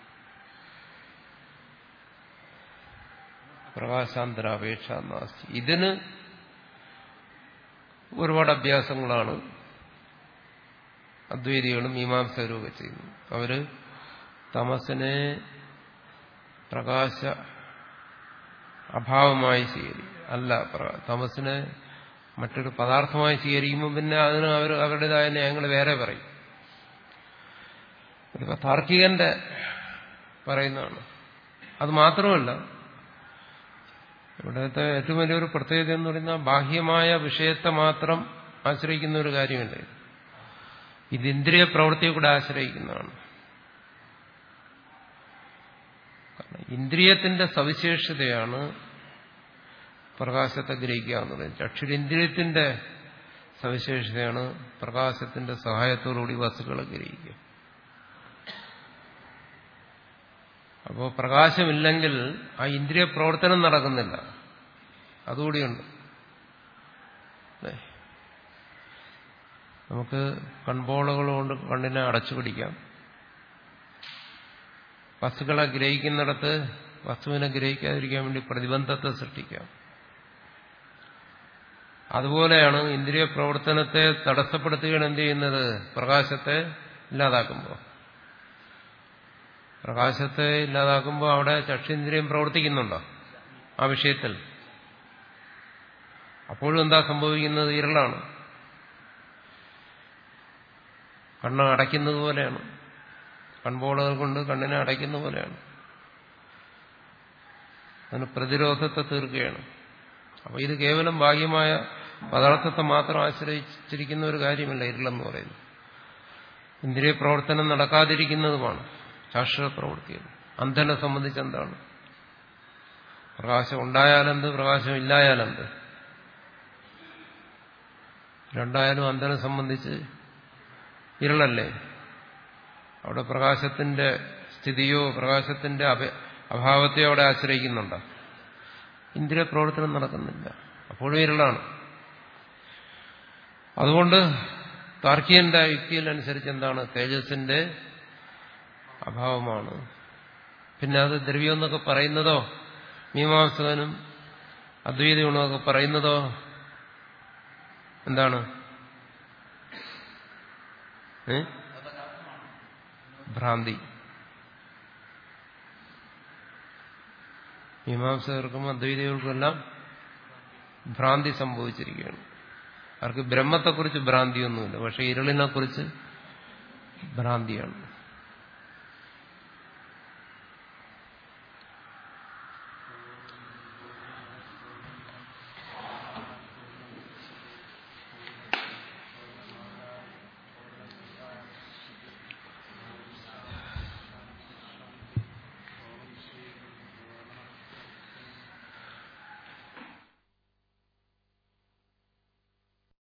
പ്രകാശാന്തരാപേക്ഷ നാസ്തി. ഇതിന് ഒരുപാട് അഭ്യാസങ്ങളാണ് അദ്വൈതികളും മീമാംസകരും ഒക്കെ ചെയ്യുന്നത്. അവര് തമസിനെ പ്രകാശ അഭാവമായി സ്വീകരിക്കും. അല്ല, തമസിനെ മറ്റൊരു പദാർത്ഥമായി സ്വീകരിക്കുമ്പോൾ പിന്നെ അതിന് അവർ അവരുടേതായ ന്യായങ്ങൾ വേറെ പറയും. ഇപ്പൊ താർക്കികന്റെ പറയുന്നതാണ്. അത് മാത്രമല്ല, ഇവിടുത്തെ ഏറ്റവും വലിയൊരു പ്രത്യേകത എന്ന് പറയുന്നത് ബാഹ്യമായ വിഷയത്തെ മാത്രം ആശ്രയിക്കുന്ന ഒരു കാര്യമല്ല. ഇത് ഇന്ദ്രിയ പ്രവൃത്തിയെ കൂടെ ആശ്രയിക്കുന്നതാണ്. ഇന്ദ്രിയത്തിന്റെ സവിശേഷതയാണ് പ്രകാശത്തെ ഗ്രഹിക്കുക എന്ന് പറയുന്നത്. ചക്ഷുരേന്ദ്രിയത്തിന്റെ സവിശേഷതയാണ് പ്രകാശത്തിന്റെ സഹായത്തോടുകൂടി വസ്തുക്കളെ ഗ്രഹിക്കുക. അപ്പോൾ പ്രകാശമില്ലെങ്കിൽ ആ ഇന്ദ്രിയ പ്രവർത്തനം നടക്കുന്നില്ല. അതുകൂടിയുണ്ട്. നമുക്ക് കൺപോളകൾ കൊണ്ട് കണ്ണിനെ അടച്ചു പിടിക്കാം. വസ്തുക്കളെ ഗ്രഹിക്കുന്നിടത്ത് വസ്തുവിനെ ഗ്രഹിക്കാതിരിക്കാൻ വേണ്ടി പ്രതിബന്ധത്തെ സൃഷ്ടിക്കാം. അതുപോലെയാണ് ഇന്ദ്രിയ പ്രവർത്തനത്തെ തടസ്സപ്പെടുത്തുകയാണ് എന്ത് ചെയ്യുന്നത്? പ്രകാശത്തെ ഇല്ലാതാക്കുമ്പോൾ. പ്രകാശത്തെ ഇല്ലാതാക്കുമ്പോൾ അവിടെ ചക്ഷുന്ദ്രിയം പ്രവർത്തിക്കുന്നുണ്ടോ ആ വിഷയത്തിൽ? അപ്പോഴും എന്താ സംഭവിക്കുന്നത്? ഇരുളാണ്. കണ്ണ് അടയ്ക്കുന്നത് പോലെയാണ്. കൺപോളകൾ കൊണ്ട് കണ്ണിനെ അടയ്ക്കുന്ന പോലെയാണ്. അതിന് പ്രതിരോധത്തെ തീർക്കുകയാണ്. അപ്പോൾ ഇത് കേവലം ബാഹ്യമായ പദാർത്ഥത്തെ മാത്രം ആശ്രയിച്ചിരിക്കുന്ന ഒരു കാര്യമല്ല ഇരുളെന്ന് പറയുന്നത്. ഇന്ദ്രിയ പ്രവർത്തനം നടക്കാതിരിക്കുന്നതുമാണ് ശാസ്ത്ര പ്രവൃത്തികൾ. അന്ധനെ സംബന്ധിച്ച് എന്താണ്? പ്രകാശം ഉണ്ടായാലെന്ത്, പ്രകാശം ഇല്ലായാലെന്ത്? രണ്ടായാലും അന്ധനെ സംബന്ധിച്ച് ഇരുളല്ലേ. അവിടെ പ്രകാശത്തിന്റെ സ്ഥിതിയോ പ്രകാശത്തിന്റെ അഭാവത്തെയോ അവിടെ ആശ്രയിക്കുന്നുണ്ടോ? ഇന്ദ്രിയ പ്രവർത്തനം നടക്കുന്നില്ല, അപ്പോഴും ഇരുളാണ്. അതുകൊണ്ട് താർക്കികന്റെ യുക്തിയിലനുസരിച്ച് എന്താണ്? തേജസ്സിന്റെ അഭാവമാണ്. പിന്നെ അത് ദ്രവ്യം എന്നൊക്കെ പറയുന്നതോ മീമാംസകനും അദ്വൈത ഗുണമൊക്കെ പറയുന്നതോ എന്താണ്? ഏ ഭ്രാന്തി. മീമാംസകർക്കും അദ്വൈതികൾക്കും എല്ലാം ഭ്രാന്തി സംഭവിച്ചിരിക്കുകയാണ്. അവർക്ക് ബ്രഹ്മത്തെക്കുറിച്ച് ഭ്രാന്തിയൊന്നുമില്ല, പക്ഷെ ഇരുളിനെക്കുറിച്ച് ഭ്രാന്തിയാണ്.